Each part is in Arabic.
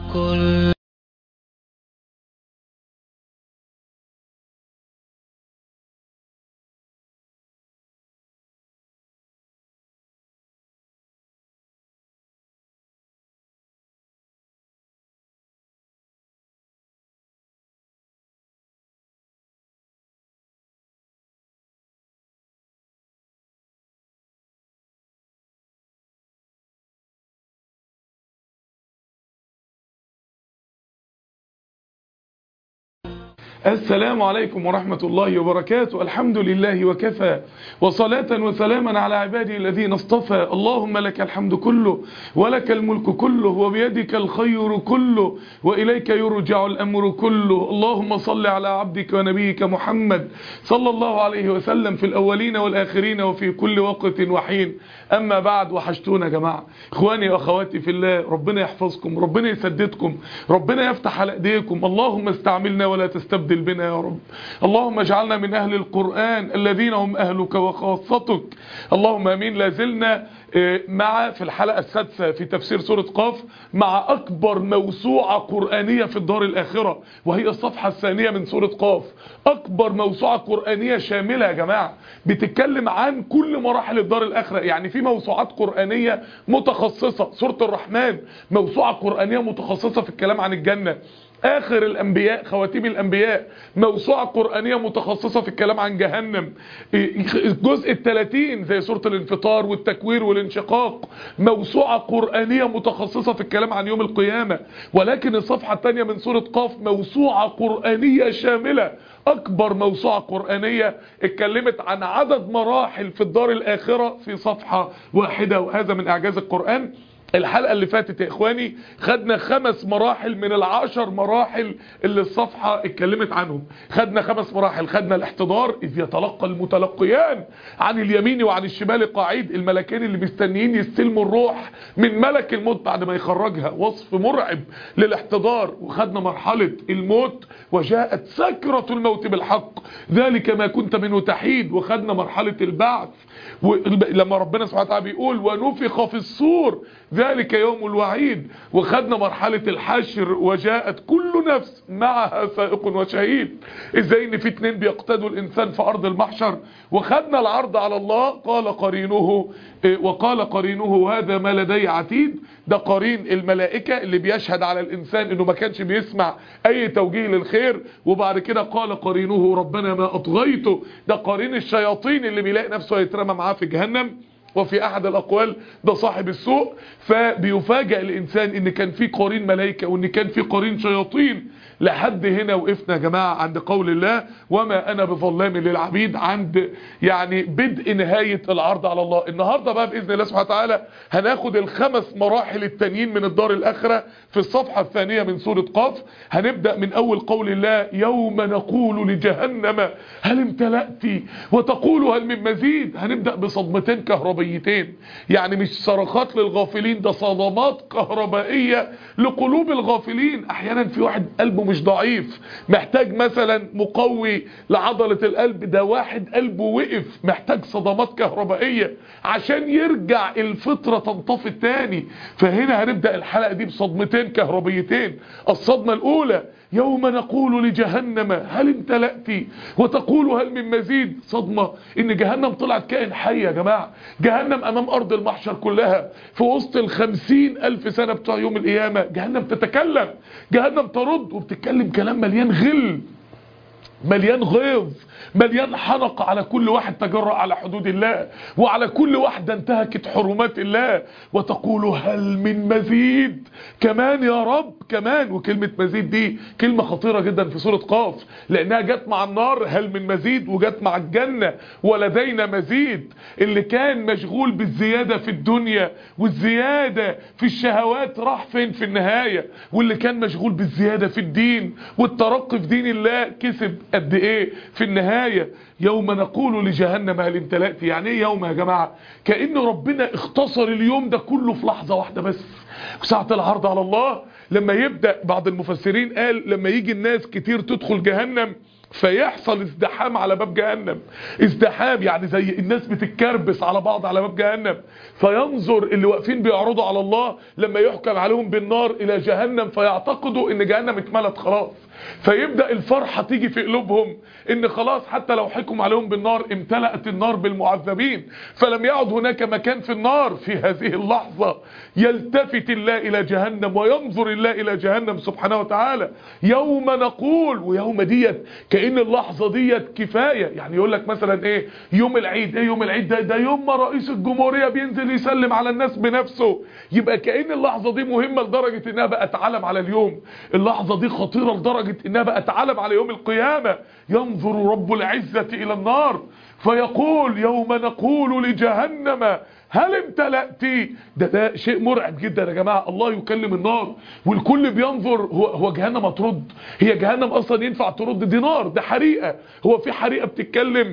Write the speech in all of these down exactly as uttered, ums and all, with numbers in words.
كل السلام عليكم ورحمة الله وبركاته. الحمد لله وكفى، وصلاة وسلاما على عباده الذين اصطفى. اللهم لك الحمد كله، ولك الملك كله، وبيدك الخير كله، وإليك يرجع الأمر كله. اللهم صل على عبدك ونبيك محمد صلى الله عليه وسلم في الأولين والآخرين وفي كل وقت وحين. أما بعد، وحشتونا يا جماعة، إخواني وأخواتي في الله، ربنا يحفظكم، ربنا يسددكم، ربنا يفتح على إيديكم. اللهم استعملنا ولا تستبدل بنا يا رب. اللهم اجعلنا من أهل القرآن الذين هم أهلك وخاصتك. اللهم أمين. لازلنا مع في الحلقة السادسة في تفسير سورة قاف، مع أكبر موسوعة قرآنية في الدار الآخرة، وهي الصفحة الثانية من سورة قاف. أكبر موسوعة قرآنية شاملة يا جماعة، بتتكلم عن كل مراحل الدار الآخرة. يعني في موسوعات قرآنية متخصصة، سورة الرحمن موسوعة قرآنية متخصصة في الكلام عن الجنة. آخر الأنبياء، خواتيم الأنبياء، موسوعة قرآنية متخصصة في الكلام عن جهنم. الجزء الثلاثين زي سورة الانفطار والتكوير والانشقاق، موسوعة قرآنية متخصصة في الكلام عن يوم القيامة. ولكن الصفحة الثانية من سورة قاف موسوعة قرآنية شاملة، أكبر موسوعة قرآنية اتكلمت عن عدد مراحل في الدار الآخرة في صفحة واحدة، وهذا من إعجاز القرآن. الحلقة اللي فاتت يا إخواني خدنا خمس مراحل من العشر مراحل اللي الصفحة اتكلمت عنهم. خدنا خمس مراحل. خدنا الاحتضار، إذ يتلقى المتلقيان عن اليمين وعن الشمال قاعد، الملكين اللي مستنيين يستلموا الروح من ملك الموت بعد ما يخرجها، وصف مرعب للاحتضار. وخدنا مرحلة الموت، وجاءت سكرة الموت بالحق ذلك ما كنت منه تحيد. وخدنا مرحلة البعث، لما ربنا سبحانه وتعالى بيقول ونفخ في الصور ذلك يوم الوعيد. وخدنا مرحلة الحشر، وجاءت كل نفس معها سائق وشهيد، ازاي ان في اتنين بيقتدوا الانسان في ارض المحشر. وخدنا العرض على الله، قال قرينه وقال قرينه هذا ما لدي عتيد. ده قرين الملائكة اللي بيشهد على الانسان انه ما كانش بيسمع اي توجيه للخير. وبعد كده قال قرينه ربنا ما اطغيته، ده قرين الشياطين اللي بيلاقي نفسه يترمى معاه في جهنم. وفي احد الاقوال ده صاحب السوء. فبيفاجئ الانسان ان كان في قرين ملائكة وان كان في قرين شياطين. لحد هنا وقفنا يا جماعة عند قول الله وما انا بظلام للعبيد، عند يعني بدء نهاية العرض على الله. النهاردة بقى بإذن الله سبحانه وتعالى هناخد الخمس مراحل التانيين من الدار الآخرة في الصفحة الثانية من سورة قاف. هنبدأ من اول قول الله يوم نقول لجهنم هل امتلأت وتقول هل من مزيد. هنبدأ بصدمتين كهربيتين، يعني مش صرخات للغافلين، ده صدمات كهربائية لقلوب الغافلين. احيانا في واحد قلبه مش ضعيف محتاج مثلا مقوي لعضلة القلب، ده واحد قلبه وقف محتاج صدمات كهربائية عشان يرجع الفطرة تنطفي تاني. فهنا هنبدأ الحلقة دي بصدمتين كهربيتين. الصدمة الاولى يوم نقول لجهنم هل امتلأت وتقول هل من مزيد. صدمة ان جهنم طلعت كائن حي يا جماعة. جهنم امام ارض المحشر كلها في وسط الخمسين الف سنة بتوع يوم القيامة، جهنم تتكلم، جهنم ترد، وبتتكلم كلام مليان غل، مليان غيظ، مليان حنق على كل واحد تجرأ على حدود الله، وعلى كل واحدة انتهكت حرمات الله. وتقول هل من مزيد، كمان يا رب كمان. وكلمة مزيد دي كلمة خطيرة جدا في سورة قاف، لانها جت مع النار هل من مزيد، وجت مع الجنة ولدينا مزيد. اللي كان مشغول بالزيادة في الدنيا والزيادة في الشهوات راح فين في النهاية، واللي كان مشغول بالزيادة في الدين والترقي في دين الله كسب قد ايه في النهاية. يوم نقول لجهنم هل امتلأت، يعني ايه يوم يا جماعة؟ كأن ربنا اختصر اليوم ده كله في لحظة واحدة بس، ساعة العرض على الله. لما يبدأ بعض المفسرين قال لما يجي الناس كتير تدخل جهنم فيحصل ازدحام على باب جهنم. ازدحام يعني زي الناس بتتكربس على بعض على باب جهنم. فينظر اللي واقفين بيعرضوا على الله لما يحكم عليهم بالنار الى جهنم، فيعتقدوا ان جهنم اتملت خلاص. فيبدأ الفرحة تيجي في قلوبهم ان خلاص حتى لو حكم عليهم بالنار امتلأت النار بالمعذبين، فلم يعد هناك مكان في النار. في هذه اللحظة يلتفت الله الى جهنم وينظر الله الى جهنم سبحانه وتعالى. يوم نقول، ويوم ديت كأن اللحظة ديت كفاية. يعني يقول لك مثلا ايه يوم العيد، ايه يوم العيد ده؟ ده يوم ما رئيس الجمهورية بينزل يسلم على الناس بنفسه. يبقى كأن اللحظة دي مهمة لدرجة انها بقت علم على اليوم. اللحظة دي خطيرة لدرجة انها بقت علم على يوم القيامة. ينظر رب العزة الى النار فيقول يوم نقول لجهنم هل امتلأت؟ ده ده شيء مرعب جدا يا جماعة. الله يكلم النار والكل بينظر. هو هو جهنم هترد؟ هي جهنم اصلا ينفع ترد؟ دي نار، ده حريقة. هو في حريقة بتتكلم؟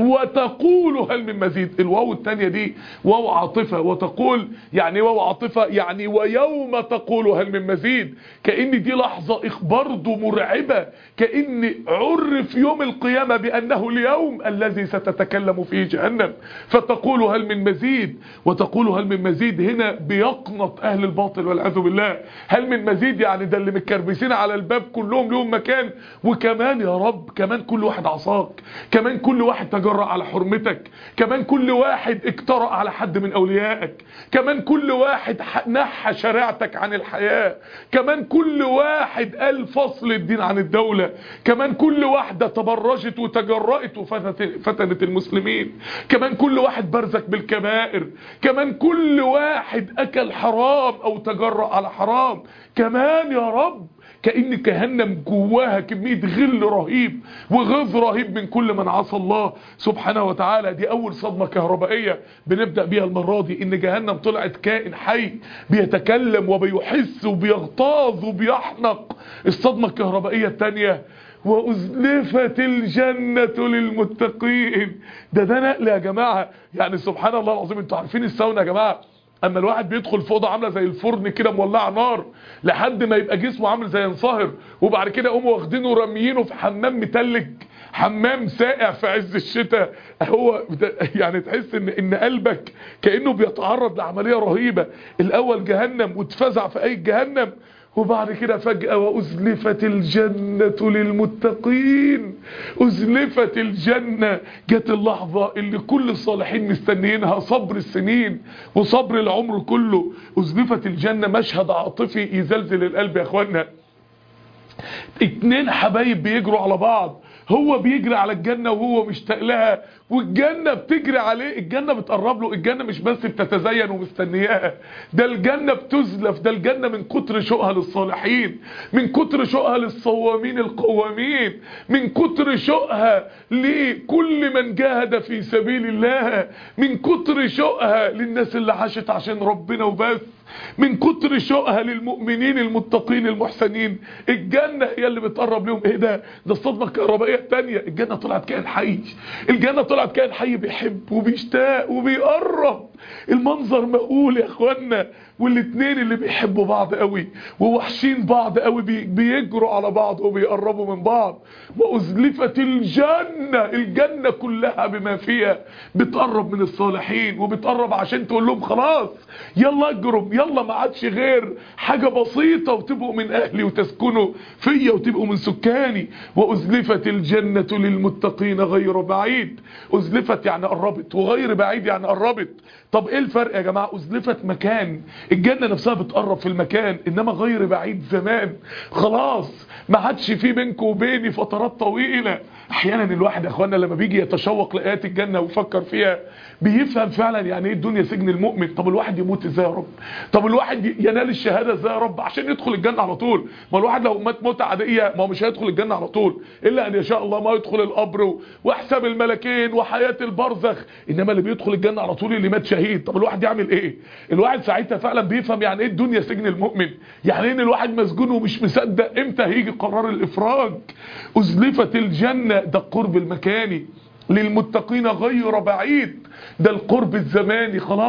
وتقول هل من مزيد. الواو الثانيه دي واو عاطفه. وتقول يعني واو عاطفه يعني ويوم تقول هل من مزيد. كأن دي لحظه برضه مرعبه. كأن عرف يوم القيامه بانه اليوم الذي ستتكلم فيه جهنم. فتقول هل من مزيد. وتقول هل من مزيد هنا بيقنط اهل الباطل والعياذ بالله. هل من مزيد يعني ده اللي متكربسين على الباب كلهم لهم مكان. وكمان يا رب كمان كل واحد عصاك، كمان كل واحد تجرأ على حرمتك، كمان كل واحد اجترأ على حد من اوليائك، كمان كل واحد نحى شريعتك عن الحياة، كمان كل واحد قال فصل الدين عن الدولة، كمان كل واحدة تبرجت وتجرأت وفتنت المسلمين، كمان كل واحد برزك بالكبائر، كمان كل واحد اكل حرام او تجرأ على حرام. كمان يا رب كأن جهنم جواها كمية غل رهيب وغض رهيب من كل من عصى الله سبحانه وتعالى. دي اول صدمة كهربائية بنبدأ بيها المرة دي، ان جهنم طلعت كائن حي بيتكلم وبيحس وبيغتاظ وبيحنق. الصدمة الكهربائية الثانية وأزلفت الجنة للمتقين. ده ده نقل يا جماعة. يعني سبحان الله العظيم. انتوا عارفين الساونا يا جماعة؟ اما الواحد بيدخل في اوضه عامله زي الفرن كده مولعه نار لحد ما يبقى جسمه عامل زي ينصهر، وبعد كده يقوموا واخدينه ورميينه في حمام متلج، حمام ساقع في عز الشتاء. هو يعني تحس ان ان قلبك كانه بيتعرض لعمليه رهيبه. الاول جهنم واتفزع في اي جهنم، وبعد كده فجأة وأزلفت الجنة للمتقين. أزلفت الجنة، جت اللحظة اللي كل الصالحين مستنيينها، صبر السنين وصبر العمر كله. أزلفت الجنة مشهد عاطفي يزلزل القلب يا اخوانا. اتنين حبايب بيجروا على بعض، هو بيجري على الجنة وهو مشتاق لها، والجنة بتجري عليه. الجنة بتقرب له. الجنة مش بس بتتزين ومستنياها، ده الجنة بتزلف. ده الجنة من كتر شوقها للصالحين، من كتر شوقها للصوامين القوامين، من كتر شوقها لكل من جاهد في سبيل الله، من كتر شوقها للناس اللي عاشت عشان ربنا وبس، من كتر شوقها للمؤمنين المتقين المحسنين. الجنة هي اللي بتقرب لهم. ايه ده؟ ده الصدمة الكهربائية التانية. الجنة طلعت كائن حي. الجنة طلعت كائن حي بيحب وبيشتاق وبيقرب. المنظر مقول يا اخوانا. والاتنين اللي بيحبوا بعض قوي ووحشين بعض قوي بيجروا على بعض وبيقربوا من بعض. وأزلفت الجنة، الجنة كلها بما فيها بتقرب من الصالحين، وبتقرب عشان تقول لهم خلاص يلا اجروا، يلا ما عادش غير حاجة بسيطة وتبقوا من اهلي وتسكنوا فيا وتبقوا من سكاني. وأزلفت الجنة للمتقين غير بعيد. أزلفت يعني قربت، وغير بعيد يعني قربت. طب ايه الفرق يا جماعة؟ أزلفت مكان، الجنة نفسها بتقرب في المكان، انما غير بعيد زمان. خلاص ما عادش في بينك وبيني فترات طويلة. احيانا الواحد يا اخوانا لما بيجي يتشوق لآيات الجنة ويفكر فيها بيفهم فعلا يعني ايه الدنيا سجن المؤمن. طب الواحد يموت ازاي يا رب؟ طب الواحد ينال الشهادة ازاي يا رب عشان يدخل الجنة على طول؟ ما الواحد لو مات موتة عادية ما هو مش هيدخل الجنة على طول، الا ان يشاء الله ما يدخل القبر واحساب الملكين وحياة البرزخ. انما اللي بيدخل الجنة على طول اللي مات شهيد. طب الواحد يعمل ايه؟ الواحد ساعتها فعلا بيفهم يعني ايه الدنيا سجن المؤمن، يعني ايه ان الواحد مسجون ومش مصدق امتى هيجي قرار الافراج. أزلفت الجنة، ده القرب المكاني. للمتقين غير بعيد، ده القرب الزماني. خلاص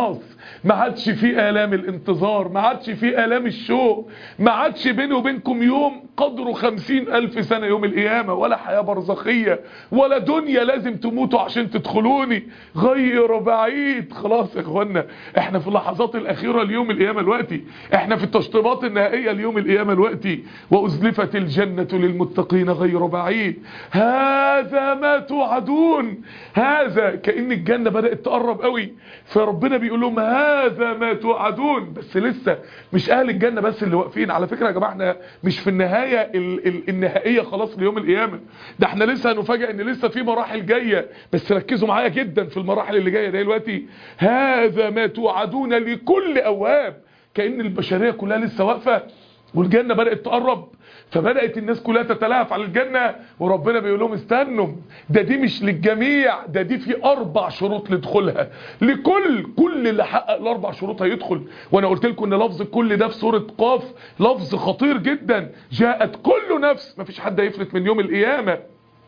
ما عادش فيه آلام الانتظار، ما عادش فيه آلام الشوق، ما عادش بيني وبينكم يوم قدره خمسين ألف سنة يوم القيامة، ولا حياة برزخية، ولا دنيا لازم تموتوا عشان تدخلوني، غير بعيد. خلاص يا اخوانا، احنا في اللحظات الأخيرة ليوم القيامة الوقتي، احنا في التشطيبات النهائية ليوم القيامة الوقتي. وأزلفت الجنة للمتقين غير بعيد، هذا ما توعدون. هذا كأن الجنة بدأت تقرب قوي، فربنا بيقول لهم هذا ما توعدون. بس لسه مش اهل الجنة بس اللي واقفين. على فكرة يا جماعة احنا مش في النهاية ال ال النهائية خلاص ليوم القيامة، ده احنا لسه هنفاجئ ان لسه في مراحل جاية. بس ركزوا معايا جدا في المراحل اللي جاية دلوقتي. هذا ما توعدون لكل أواب. كأن البشرية كلها لسه واقفة والجنة بدأت تقرب، فبدأت الناس كلها تتلاهف على الجنة، وربنا بيقول لهم استنوا، ده دي مش للجميع، ده دي في أربع شروط لدخولها لكل كل اللي حقق الأربع شروط هيدخل. وأنا قلت لكم إن لفظ كل ده في سورة قاف لفظ خطير جدا. جاءت كل نفس، مفيش حد هيفلت من يوم القيامة.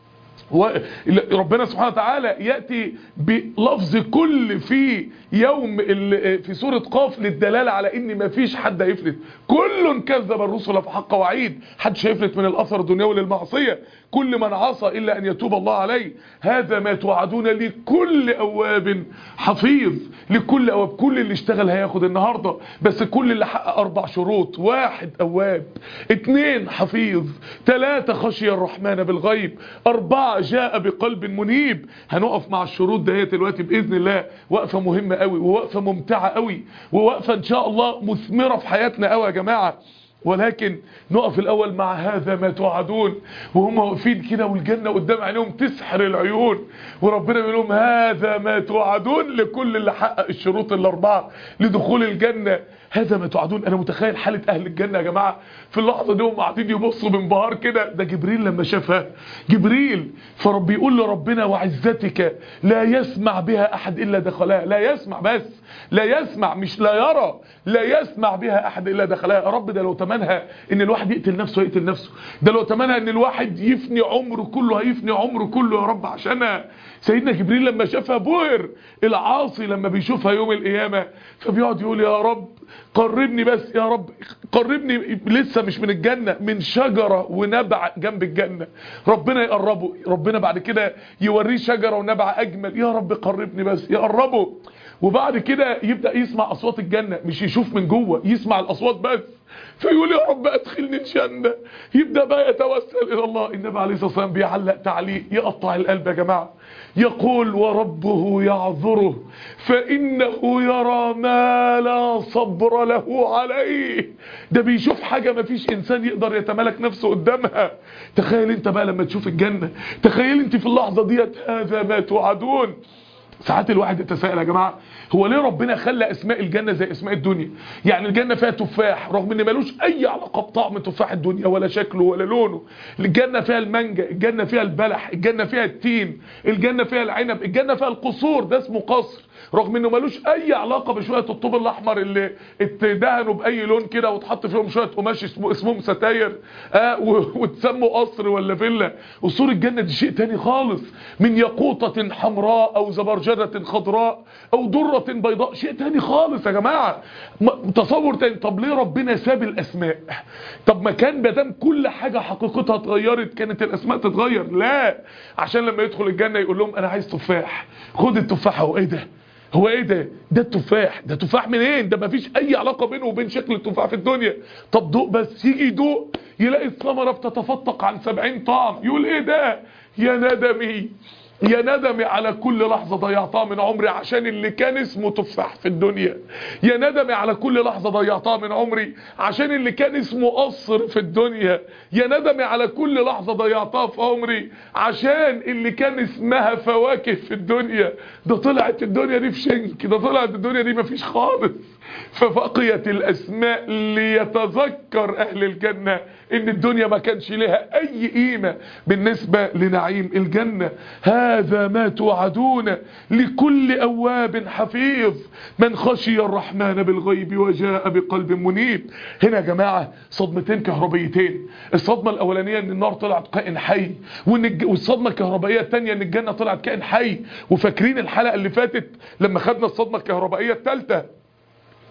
ربنا سبحانه وتعالى يأتي بلفظ كل في يوم في سورة قاف للدلالة على ان مفيش حد هيفلت. كل كذب الرسل فحق وعيد، حدش هيفلت من الاثر الدنيوي للمعصية. كل من عصى الا ان يتوب الله عليه. هذا ما توعدون لكل اواب حفيظ. لكل اواب، كل اللي اشتغل هياخد النهاردة، بس كل اللي حقق اربع شروط: واحد اواب، اتنين حفيظ، تلاتة خشي الرحمن بالغيب، اربعة جاء بقلب منيب. هنقف مع الشروط ديت دلوقتي باذن الله، وقفه مهمه قوي، ووقفه ممتعه قوي، ووقفه ان شاء الله مثمره في حياتنا قوي يا جماعه. ولكن نقف الاول مع هذا ما توعدون، وهم واقفين كده والجنه قدام عينيهم تسحر العيون، وربنا بيقول لهم هذا ما توعدون لكل اللي حقق الشروط الاربعه لدخول الجنه. هذا ما توعدون. انا متخيل حاله اهل الجنه يا جماعه في اللحظه دي، هم قاعدين يبصوا بانبهار كده. ده جبريل لما شافها، جبريل فرب يقول لربنا وعزتك لا يسمع بها احد الا دخلها. لا يسمع، بس لا يسمع، مش لا يرى، لا يسمع بها احد الا دخلها. يا رب ده لو تمنها ان الواحد يقتل نفسه يقتل نفسه، ده لو تمنها ان الواحد يفني عمره كله هيفني عمره كله يا رب عشانها. سيدنا جبريل لما شافها بهر. العاصي لما بيشوفها يوم القيامه فبيقعد يقول يا رب قربني، بس يا رب قربني، لسه مش من الجنة، من شجرة ونبع جنب الجنة. ربنا يقربه، ربنا بعد كده يوريه شجرة ونبع أجمل. يا رب قربني بس، يقربه. وبعد كده يبدأ يسمع أصوات الجنة، مش يشوف من جوه، يسمع الأصوات بس، فيقول يا رب أدخلني الجنة. يبدأ بقى يتوسل إلى الله. النبي عليه الصلاة والسلام بيعلق تعليق يقطع القلب يا جماعة، يقول وربه يعذره فإنه يرى ما لا صبر له عليه. ده بيشوف حاجة ما فيش إنسان يقدر يتملك نفسه قدامها. تخيل انت بقى لما تشوف الجنة، تخيل انت في اللحظة ديت هذا ما توعدون. ساعات الواحد يتساءل يا جماعه، هو ليه ربنا خلى اسماء الجنه زي اسماء الدنيا؟ يعني الجنه فيها تفاح رغم ان ملوش اي علاقه بطعم تفاح الدنيا ولا شكله ولا لونه. الجنه فيها المانجا، الجنه فيها البلح، الجنه فيها التين، الجنه فيها العنب، الجنه فيها القصور، ده اسمه قصر رغم انه ملوش اي علاقه بشويه الطوب الاحمر اللي اتدهنوا باي لون كده وتحط فيهم شويه قماش اسمه اسمهم ستاير اه وتسموا قصر ولا فيلا. قصور الجنه دي شيء تاني خالص، من ياقوته حمراء او زبرجده خضراء او دره بيضاء، شيء تاني خالص يا جماعه، تصور تاني. طب ليه ربنا ساب الاسماء؟ طب ما كان بدام كل حاجه حقيقتها اتغيرت كانت الاسماء تتغير؟ لا، عشان لما يدخل الجنه يقول لهم انا عايز تفاح، خد التفاح. هو ايه ده؟ هو ايه ده؟ ده التفاح. ده تفاح منين؟ ده مفيش اي علاقه بينه وبين شكل التفاح في الدنيا. طب دوق بس. يجي يدوق يلاقي الثمره بتتفتق عن سبعين طعم. يقول ايه ده؟ يا ندمي، يا ندمي على كل لحظة ضيعتها من عمري عشان اللي كان اسمه تفاح في الدنيا. يا ندمي على كل لحظة ضيعتها من عمري عشان اللي كان اسمه قصر في الدنيا. يا ندمي على كل لحظة ضيعتها في عمري عشان اللي كان اسمها فواكه في الدنيا. ده طلعت الدنيا دي في شنك، ده طلعت الدنيا دي مفيش خالص. فبقيت الاسماء ليتذكر اهل الجنة ان الدنيا ما كانش لها اي قيمة بالنسبة لنعيم الجنة. هذا ما توعدون لكل اواب حفيظ من خشي الرحمن بالغيب وجاء بقلب منيب. هنا يا جماعة صدمتين كهربيتين. الصدمة الاولانية ان النار طلعت كائن حي، والصدمة الكهربائية الثانية ان الجنة طلعت كائن حي. وفاكرين الحلقة اللي فاتت لما خدنا الصدمة الكهربائية الثالثة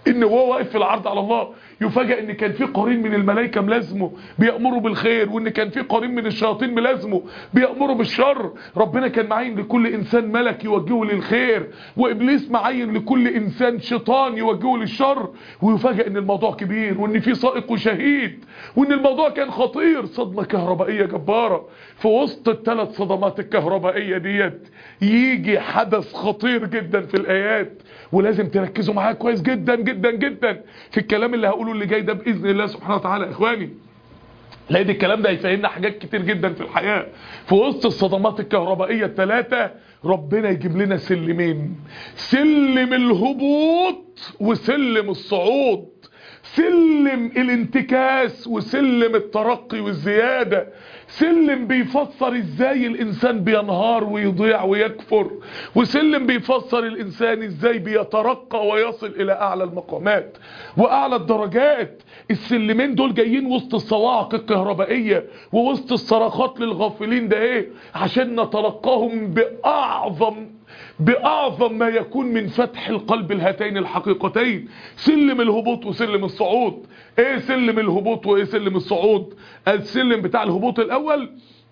ان هو واقف في العرض على الله يفاجئ ان كان في قرين من الملائكه ملازمه بيأمروا بالخير، وان كان في قرين من الشياطين ملازمه بيأمروا بالشر. ربنا كان معين لكل انسان ملك يوجهه للخير، وابليس معين لكل انسان شيطان يوجهه للشر. ويفاجئ ان الموضوع كبير، وان في سائق وشهيد، وان الموضوع كان خطير. صدمه كهربائيه جباره. في وسط الثلاث صدمات الكهربائيه ديت يجي حدث خطير جدا في الايات، ولازم تركزوا معايا كويس جدا جدا جدا في الكلام اللي هقوله اللي جاي ده باذن الله سبحانه وتعالى يا اخواني، لان الكلام ده هيفهمنا حاجات كتير جدا في الحياه. في وسط الصدمات الكهربائيه الثلاثه ربنا يجيب لنا سلمين: سلم الهبوط وسلم الصعود، سلم الانتكاس وسلم الترقي والزيادة. سلم بيفسر ازاي الانسان بينهار ويضيع ويكفر، وسلم بيفسر الانسان ازاي بيترقى ويصل الى اعلى المقامات واعلى الدرجات. السلمين دول جايين وسط الصواعق الكهربائية ووسط الصراخات للغافلين ده ايه؟ عشان نتلقاهم باعظم بأعظم ما يكون من فتح القلب لهاتين الحقيقتين، سلم الهبوط وسلم الصعود. ايه سلم الهبوط وايه سلم الصعود؟ السلم بتاع الهبوط الاول: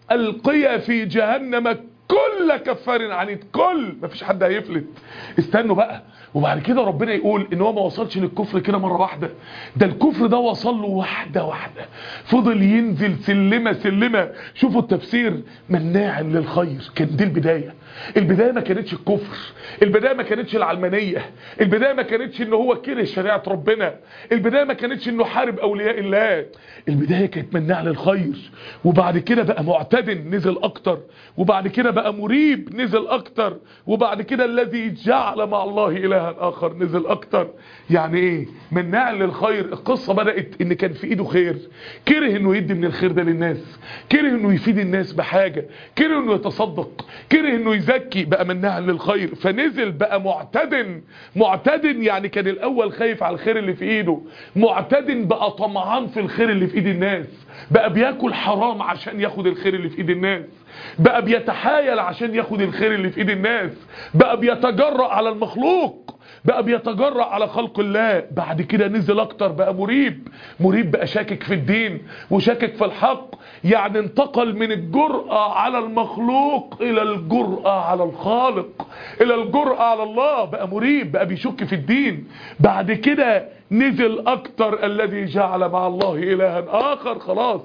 القيا في جهنم كل كفار عنيد. كل مفيش حد هيفلت. استنوا بقى، وبعد كده ربنا يقول ان هو ما وصلش للكفر كده مره واحده، ده الكفر ده وصل له واحده واحده، فضل ينزل سلمه سلمه. شوفوا التفسير: مناع للخير. كان دي البدايه. البدايه ما كانتش الكفر، البدايه ما كانتش العلمانيه، البدايه ما كانتش ان هو كره شريعه ربنا، البدايه ما كانتش انه حارب اولياء الله، البدايه كانت مناع للخير. وبعد كده بقى معتدل نزل اكتر، وبعد كده بقى مريب نزل اكتر، وبعد كده الذي جعل مع الله الها اخر نزل اكتر. يعني ايه مناع للخير؟ القصه بدات ان كان في ايده خير، كره انه يدي من الخير ده للناس، كره انه يفيد الناس بحاجه، كره انه يتصدق، كره انه يزكي، بقى مناع للخير. فنزل بقى معتدل. معتدل يعني كان الاول خايف على الخير اللي في ايده، معتدل بقى طمعان في الخير اللي في ايد الناس، بقى بياكل حرام عشان ياخد الخير اللي في ايد الناس، بقى بيتحايل عشان ياخد الخير اللي في ايد الناس، بقى بيتجرأ على المخلوق، بقى بيتجرأ على خلق الله. بعد كده نزل اكتر، بقى مريب. مريب بقى شاكك في الدين وشاكك في الحق، يعني انتقل من الجرأة على المخلوق الى الجرأة على الخالق، الى الجرأة على الله. بقى مريب، بقى بيشك في الدين. بعد كده نزل اكتر: الذي جعل مع الله الها اخر. خلاص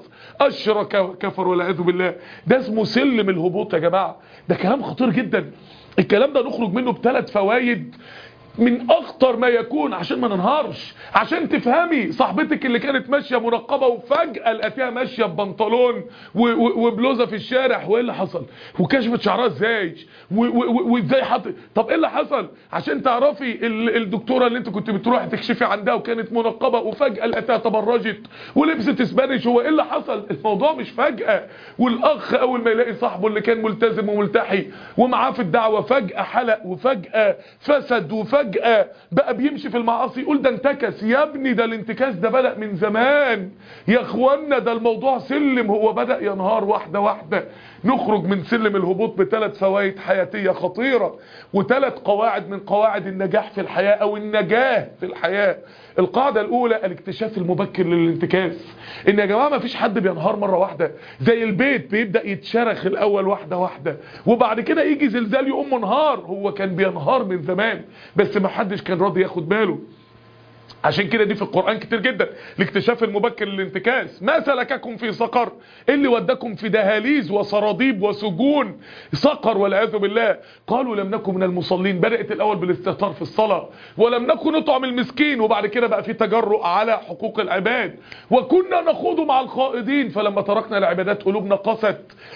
اشرك كفر والعياذ بالله. ده اسمه سلم الهبوط يا جماعه. ده كلام خطير جدا. الكلام ده نخرج منه بثلاث فوائد من اخطر ما يكون عشان ما ننهارش. عشان تفهمي صاحبتك اللي كانت ماشيه منقبه وفجاه لقيتيها ماشيه ببنطلون وبلوزه في الشارع، وايه اللي حصل؟ وكشفت شعرها ازاي؟ وازاي حط؟ طب ايه اللي حصل؟ عشان تعرفي الدكتوره اللي انت كنت بتروحي تكشفي عندها وكانت منقبه وفجاه لقيتها تبرجت ولبست اسبانيش. هو ايه اللي حصل؟ الموضوع مش فجاه. والاخ اول ما يلاقي صاحبه اللي كان ملتزم وملتحي ومعاه في الدعوه فجاه حلق وفجاه فسد وفجاه فجأة بقى بيمشي في المعاصي، يقول ده انتكس. يا ابني ده الانتكاس ده بدأ من زمان يا اخوانا. ده الموضوع سلم، هو بدأ ينهار واحدة واحدة. نخرج من سلم الهبوط بثلاث فوائد حياتية خطيرة وثلاث قواعد من قواعد النجاح في الحياة او النجاة في الحياة. القاعدة الاولى: الاكتشاف المبكر للانتكاس. ان يا جماعة ما فيش حد بينهار مرة واحدة، زي البيت بيبدأ يتشرخ الاول واحدة واحدة وبعد كده يجي زلزال يقوم منهار. هو كان بينهار من زمان بس ما حدش كان راضي ياخد باله. عشان كده دي في القرآن كتير جدا: الاكتشاف المبكر للانتكاس. ما سلككم في سقر؟ اللي ودكم في دهاليز وسراديب وسجون سقر والعياذ بالله. قالوا لم نكن من المصلين. بدأت الاول بالاستهتار في الصلاة، ولم نكن نطعم المسكين، وبعد كده بقى في تجرؤ على حقوق العباد، وكنا نخوض مع الخائضين، فلما تركنا العبادات قلوبنا قست،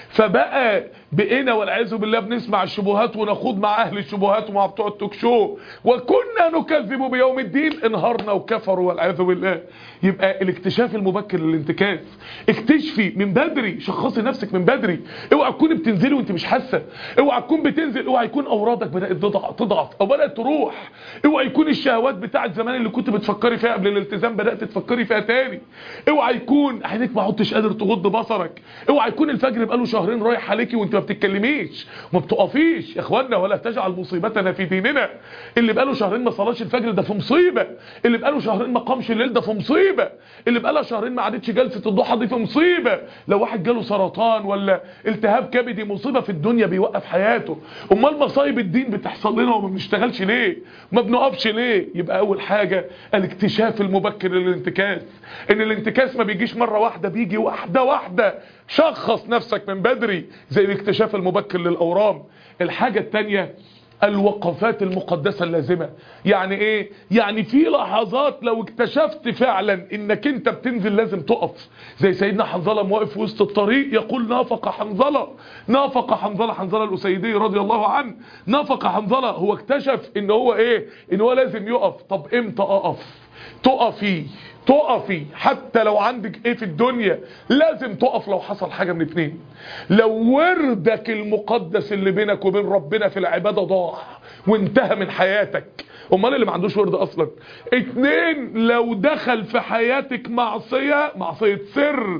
فبقى بقينا والعياذ بالله بنسمع الشبهات ونخوض مع اهل الشبهات ومع بتوع التوك شو، وكنا نكذب بيوم الدين، انهارنا وكفروا والعياذ بالله. يبقى الاكتشاف المبكر للانتكاس. اكتشفي من بدري، شخصي نفسك من بدري. اوعى تكوني بتنزلي وانت مش حاسه، اوعى تكون بتنزل، اوعى يكون اورادك بدات تضعف او بدات تروح، اوعى يكون الشهوات بتاعت زمان اللي كنت بتفكري فيها قبل الالتزام بدات تفكري فيها تاني، اوعى يكون عينك ما عدتش قادر تغض بصرك، اوعى يكون الفجر بقاله شهرين رايح عليكي وانت ما بتتكلميش وما بتقفيش. يا اخوانا ولا تجعل مصيبتنا في ديننا. اللي بقاله شهرين ما صلاش الفجر ده في مصيبه، اللي بقاله شهرين ما قامش الليل ده في مصيبه، اللي بقالها شهرين ما عادتش جلسه الضحى دي في مصيبه، لو واحد جاله سرطان ولا التهاب كبدي مصيبه في الدنيا بيوقف حياته. امال مصايب الدين بتحصل لنا وما بنشتغلش ليه؟ ما بنقفش ليه؟ يبقى اول حاجه الاكتشاف المبكر للانتكاس، ان الانتكاس ما بيجيش مره واحده، بيجي واحده واحده. شخص نفسك من بدري زي الاكتشاف المبكر للاورام. الحاجه الثانيه الوقفات المقدسة اللازمة. يعني ايه؟ يعني في لحظات لو اكتشفت فعلا انك انت بتنزل لازم تقف، زي سيدنا حنظلة موقف في وسط الطريق يقول نافق حنظلة، نافق حنظلة، حنظلة الأسيدي رضي الله عنه، نافق حنظلة. هو اكتشف ان هو ايه؟ ان هو لازم يقف. طب امتى اقف؟ تقفي تقفي حتى لو عندك ايه في الدنيا، لازم تقف لو حصل حاجة من اتنين. لو وردك المقدس اللي بينك وبين ربنا في العبادة ضاع وانتهى من حياتك، امال اللي ما عندوش ورد اصلا. اتنين، لو دخل في حياتك معصية، معصية سر،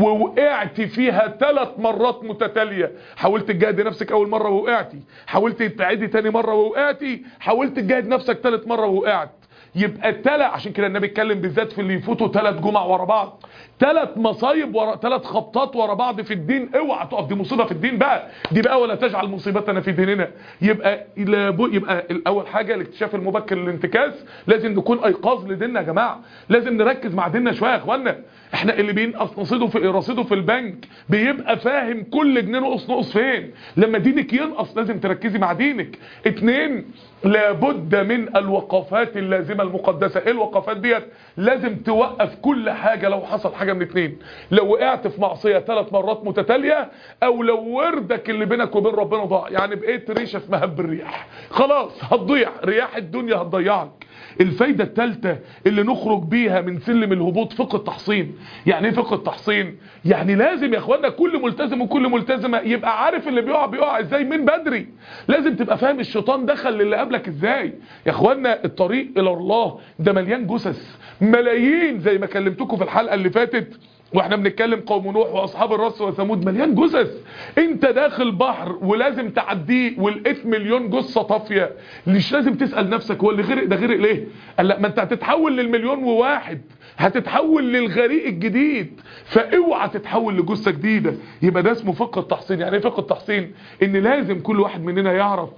ووقعت فيها ثلاث مرات متتالية، حاولت تجاهد نفسك اول مرة ووقعتي، حاولت تبعدي تاني مرة ووقعتي، حاولت تجاهد نفسك ثالث مرة ووقعت، يبقى التلات. عشان كده النبي اتكلم بالذات في اللي يفوتوا ثلاث جمع ورا بعض، ثلاث مصايب ورا، ثلاث خبطات ورا بعض في الدين، اوعى تقف. دي مصيبه في الدين بقى، دي بقى ولا تجعل مصيبتنا في ديننا. يبقى يبقى الاول حاجه الاكتشاف المبكر للانتكاس، لازم نكون ايقاظ لديننا يا جماعه، لازم نركز مع ديننا شويه يا اخوانا. احنا اللي بينقص رصيده في رصيده في البنك بيبقى فاهم كل جنيه نقص نقص فين. لما دينك ينقص لازم تركزي مع دينك. اتنين، لابد من الوقفات اللازمه المقدسه. ايه الوقفات ديت؟ لازم توقف كل حاجه لو حصل حاجه من اتنين، لو وقعت في معصيه ثلاث مرات متتاليه، او لو وردك اللي بينك وبين ربنا ضاع. يعني بقيت ريشه في مهب الريح، خلاص هتضيع، رياح الدنيا هتضيعك. الفايده الثالثه اللي نخرج بيها من سلم الهبوط فقه التحصين. يعني ايه فقه التحصين؟ يعني لازم يا اخوانا كل ملتزم وكل ملتزمه يبقى عارف اللي بيقع بيقع ازاي من بدري. لازم تبقى فاهم الشيطان دخل للي قبلك ازاي. يا اخوانا الطريق الى الله ده مليان جثث، ملايين، زي ما كلمتكم في الحلقه اللي فاتت واحنا بنتكلم قوم نوح واصحاب الرس وثمود، مليان جثث. انت داخل بحر ولازم تعديه ولقيت مليون جثه طافيه، مش لازم تسال نفسك هو اللي غرق ده غرق ليه؟ قال لا، ما انت هتتحول للمليون وواحد، هتتحول للغريق الجديد، فاوعى تتحول لجثه جديده. يبقى ده اسمه فقه التحصين. يعني ايه فقه التحصين؟ ان لازم كل واحد مننا يعرف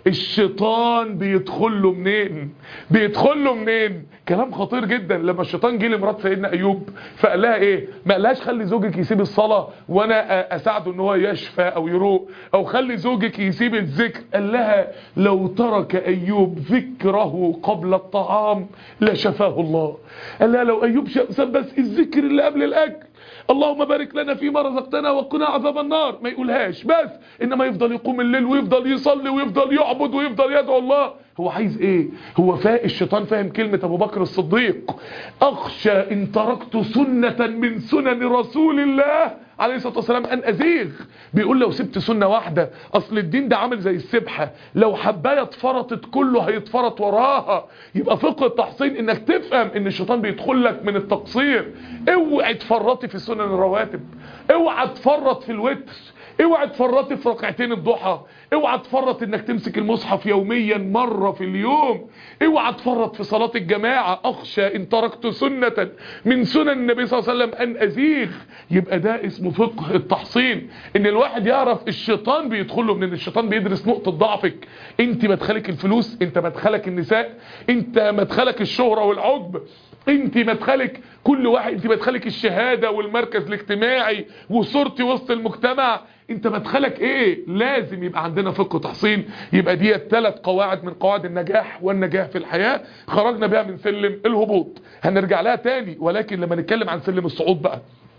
الشيطان بيدخل له منين، بيدخل له منين. كلام خطير جدا. لما الشيطان جه لمرات سيدنا ايوب فقال لها ايه؟ ما قالهاش خلي زوجك يسيب الصلاه وانا اساعده ان هو يشفى او يروق، او خلي زوجك يسيب الذكر. قال لها لو ترك ايوب ذكره قبل الطعام لشفاه الله. قال لها لو ايوب ساب بس الذكر اللي قبل الاكل، اللهم بارك لنا فيما رزقتنا وقنا عذاب النار، ما يقولهاش بس، انما يفضل يقوم الليل ويفضل يصلي ويفضل يعبد ويفضل يدعو الله. هو عايز ايه؟ هو فاق الشيطان فاهم كلمة ابو بكر الصديق، اخشى ان تركت سنة من سنن رسول الله عليه الصلاة والسلام ان ازيغ. بيقول لو سبت سنة واحدة، اصل الدين ده عامل زي السبحة، لو حباية اتفرطت كله هيتفرط وراها. يبقى فقه التحصين انك تفهم ان الشيطان بيدخل لك من التقصير. اوعي تفرطي في سنن الرواتب، اوعي تفرط في الوتر، اوعى تفرطي في ركعتين الضحى، اوعى تفرط انك تمسك المصحف يوميا مرة في اليوم، اوعى تفرط في صلاة الجماعة. اخشى ان تركت سنة من سنن النبي صلى الله عليه وسلم ان ازيغ. يبقى ده اسمه فقه التحصين، ان الواحد يعرف الشيطان بيدخله منين. الشيطان بيدرس نقطة ضعفك. انت مدخلك الفلوس، انت مدخلك النساء، انت مدخلك الشهرة والعجب، انت مدخلك كل واحد، انت مدخلك الشهادة والمركز الاجتماعي وصورتي وسط المجتمع، انت مدخلك ايه؟ لازم يبقى عندنا فقه تحصين. يبقى دي الثلاث قواعد من قواعد النجاح والنجاح في الحياة، خرجنا بها من سلم الهبوط. هنرجع لها تاني، ولكن لما نتكلم عن سلم الصعود بقى،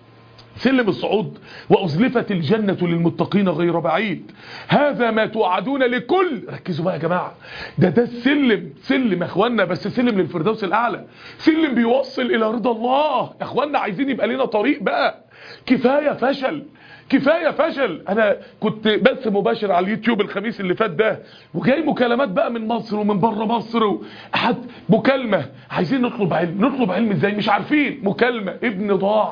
سلم الصعود، وأزلفت الجنة للمتقين غير بعيد، هذا ما توعدون لكل، ركزوا بقى يا جماعة، ده ده السلم، سلم يا اخوانا، بس سلم للفردوس الأعلى، سلم بيوصل إلى رضا الله. يا اخوانا عايزين يبقى لنا طريق بقى، كفاية فشل، كفاية فشل. انا كنت بث مباشر على اليوتيوب الخميس اللي فات ده، وجاي مكالمات بقى من مصر ومن بره مصر، واحد مكالمة عايزين نطلب علم، نطلب علم ازاي مش عارفين، مكالمة ابن ضاع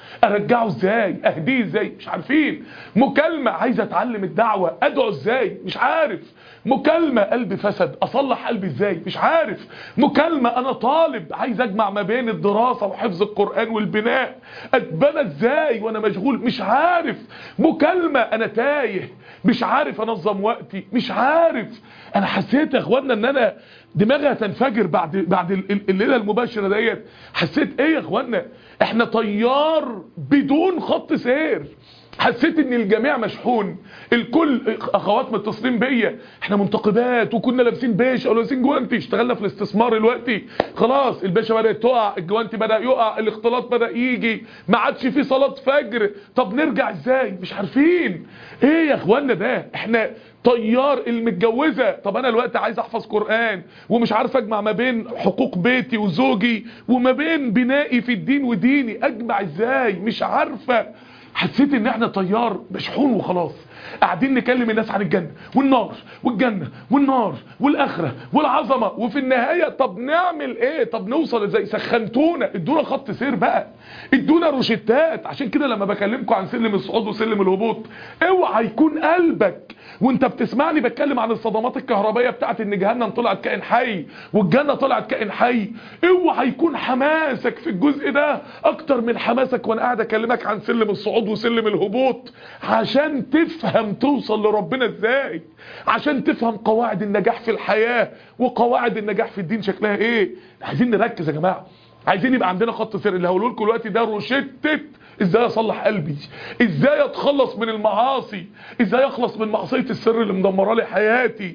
ارجعه ازاي؟ اهديه ازاي؟ مش عارفين. مكالمة عايز اتعلم الدعوة، ادعو ازاي؟ مش عارف. مكالمة قلبي فسد، اصلح قلبي ازاي؟ مش عارف. مكالمة انا طالب عايز اجمع ما بين الدراسة وحفظ القرآن والبناء، اتبنى ازاي وانا مشغول؟ مش عارف. مكالمة انا تايه، مش عارف انظم وقتي، مش عارف. انا حسيت يا اخوانا ان انا دماغي هتنفجر بعد بعد الليله المباشره ديت. حسيت ايه يا اخوانا؟ احنا طيار بدون خط سير. حسيت ان الجميع مشحون، الكل اخوات متصلين بيا، احنا منتقبات وكنا لابسين بيش او لابسين جوانتي، اشتغلنا في الاستثمار دلوقتي خلاص الباشا بدات تقع، الجوانتي بدا يقع، الاختلاط بدا يجي، ما عادش في صلاه فجر. طب نرجع ازاي؟ مش عارفين. ايه يا اخوانا ده؟ احنا طيار المتجوزه، طب انا الوقت عايز احفظ قران ومش عارف اجمع ما بين حقوق بيتي وزوجي وما بين بنائي في الدين وديني، اجمع ازاي؟ مش عارفه. حسيت ان احنا طيار مشحون وخلاص، قاعدين نكلم الناس عن الجنة والنار والجنة والنار والآخرة والعظمة، وفي النهاية طب نعمل ايه؟ طب نوصل ازاي؟ سخنتونا، ادونا خط سير بقى، ادونا روشتات. عشان كده لما بكلمكم عن سلم الصعود وسلم الهبوط، اوعى يكون قلبك وانت بتسمعني بتكلم عن الصدمات الكهربائيه بتاعت ان جهنم طلعت كائن حي والجنه طلعت كائن حي، اوعى يكون حماسك في الجزء ده اكتر من حماسك وانا قاعد اكلمك عن سلم الصعود وسلم الهبوط، عشان تفهم توصل لربنا ازاي، عشان تفهم قواعد النجاح في الحياه وقواعد النجاح في الدين شكلها ايه. عايزين نركز يا جماعه، عايزين يبقى عندنا خط سير. اللي هقوله لكم دلوقتي ده روشتة ازاي اصلح قلبي، ازاي اتخلص من المعاصي، ازاي اخلص من معصية السر اللي مدمره لي حياتي،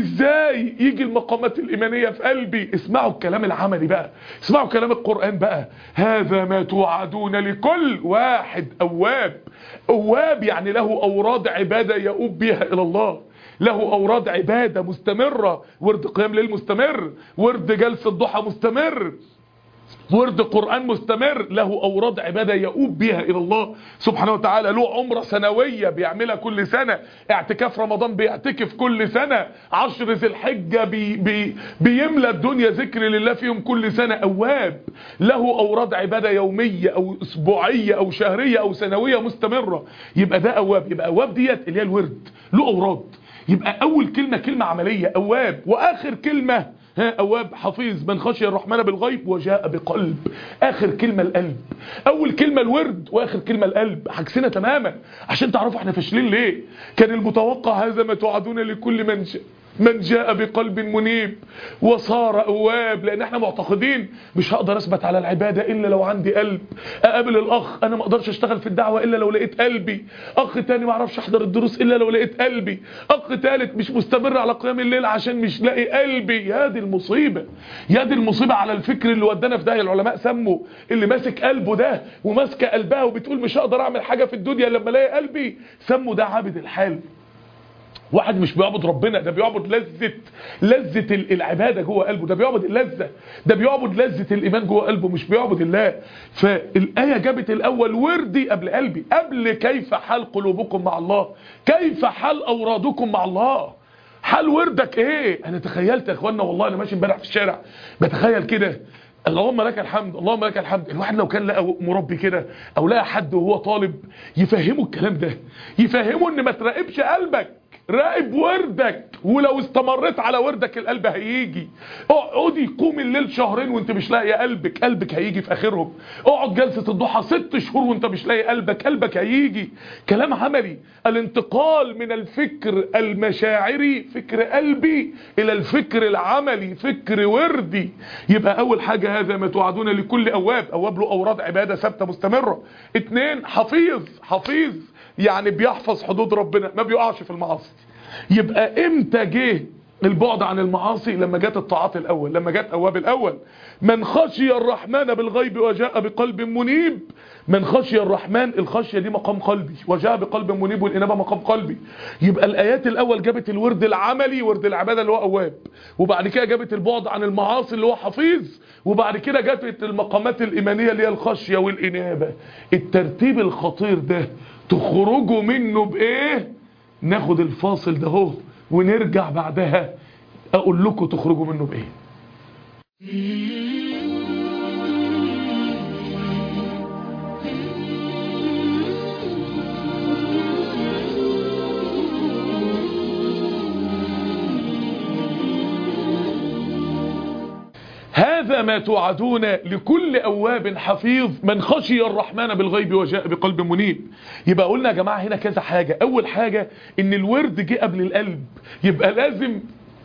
ازاي يجي المقامات الايمانية في قلبي. اسمعوا الكلام العملي بقى، اسمعوا كلام القرآن بقى. هذا ما توعدون لكل واحد اواب. اواب يعني له اوراد عبادة يؤوب بها الى الله، له اوراد عبادة مستمرة، ورد قيام ليل مستمر، ورد جلسة ضحى مستمر، ورد قرآن مستمر، له أوراد عبادة يؤوب بها إلى الله سبحانه وتعالى، له عمرة سنوية بيعملها كل سنة، اعتكاف رمضان بيعتكف كل سنة، عشر ذي الحجة بي بي بيملى الدنيا ذكر لله فيهم كل سنة. أواب له أوراد عبادة يومية أو أسبوعية أو شهرية أو سنوية مستمرة، يبقى ده أواب. يبقى أواب ديت اللي هي الورد، له أوراد. يبقى أول كلمة كلمة عملية أواب، وآخر كلمة ها أواب حفيظ من خشي الرحمن بالغيب وجاء بقلب. آخر كلمة القلب، أول كلمة الورد وآخر كلمة القلب، عكسنا تماما. عشان تعرفوا احنا فاشلين ليه. كان المتوقع هذا ما توعدون لكل من جاء من جاء بقلب منيب وصار أواب، لأن احنا معتقدين مش هقدر أثبت على العبادة إلا لو عندي قلب. أقابل الأخ أنا ما أقدرش أشتغل في الدعوة إلا لو لقيت قلبي. أخ تاني ما أعرفش أحضر الدروس إلا لو لقيت قلبي. أخ تالت مش مستمر على قيام الليل عشان مش لاقي قلبي. يا دي المصيبة، يا دي المصيبة على الفكر اللي ودانا في ده. العلماء سموا اللي ماسك قلبه ده وماسكه قلبها وبتقول مش هقدر أعمل حاجة في الدنيا لما الاقي قلبي، سموا ده عابد الحال. واحد مش بيعبد ربنا، ده بيعبد لذة لذة العبادة جوه قلبه، ده بيعبد اللذة، ده بيعبد لذة الإيمان جوه قلبه، مش بيعبد الله. فالآية جابت الأول وردي قبل قلبي، قبل كيف حال قلوبكم مع الله، كيف حال أورادكم مع الله، حال وردك ايه. انا تخيلت يا اخوانا والله انا ماشي امبارح في الشارع بتخيل كده، اللهم لك الحمد اللهم لك الحمد، الواحد لو كان لقى مربي كده او لقى حد وهو طالب يفهمه الكلام ده، يفهمه ان ما تراقبش قلبك، راقب وردك، ولو استمريت على وردك القلب هيجي. اقعدي قوم الليل شهرين وانت مش لاقي قلبك، قلبك هيجي في اخرهم. اقعد جلسة الضحى ست شهور وانت مش لاقي قلبك، قلبك هيجي. كلام عملي، الانتقال من الفكر المشاعري فكر قلبي الى الفكر العملي فكر وردي. يبقى اول حاجة هذا ما توعدون لكل اواب، اواب له اوراد عبادة ثابتة مستمرة. اتنين حفيظ، حفيظ يعني بيحفظ حدود ربنا ما بيقعش في المعاصي. يبقى امتى جه البعد عن المعاصي؟ لما جت الطاعات الاول، لما جت اواب الاول. من خشي الرحمن بالغيب وجاء بقلب منيب، من خشي الرحمن، الخشيه دي مقام قلبي، وجاء بقلب منيب والانابه مقام قلبي. يبقى الايات الاول جابت الورد العملي ورد العباده اللي هو اواب، وبعد كده جابت البعد عن المعاصي اللي هو حفيظ، وبعد كده جابت المقامات الايمانيه اللي هي الخشيه والانابه. الترتيب الخطير ده تخرجوا منه بايه؟ ناخد الفاصل ده اهو ونرجع بعدها اقول لكم تخرجوا منه بايه. إنما توعدون لكل أواب حفيظ من خشي الرحمن بالغيب وجاء بقلب منيب. يبقى قلنا يا جماعة هنا كذا حاجة. أول حاجة إن الورد جه قبل القلب، يبقى لازم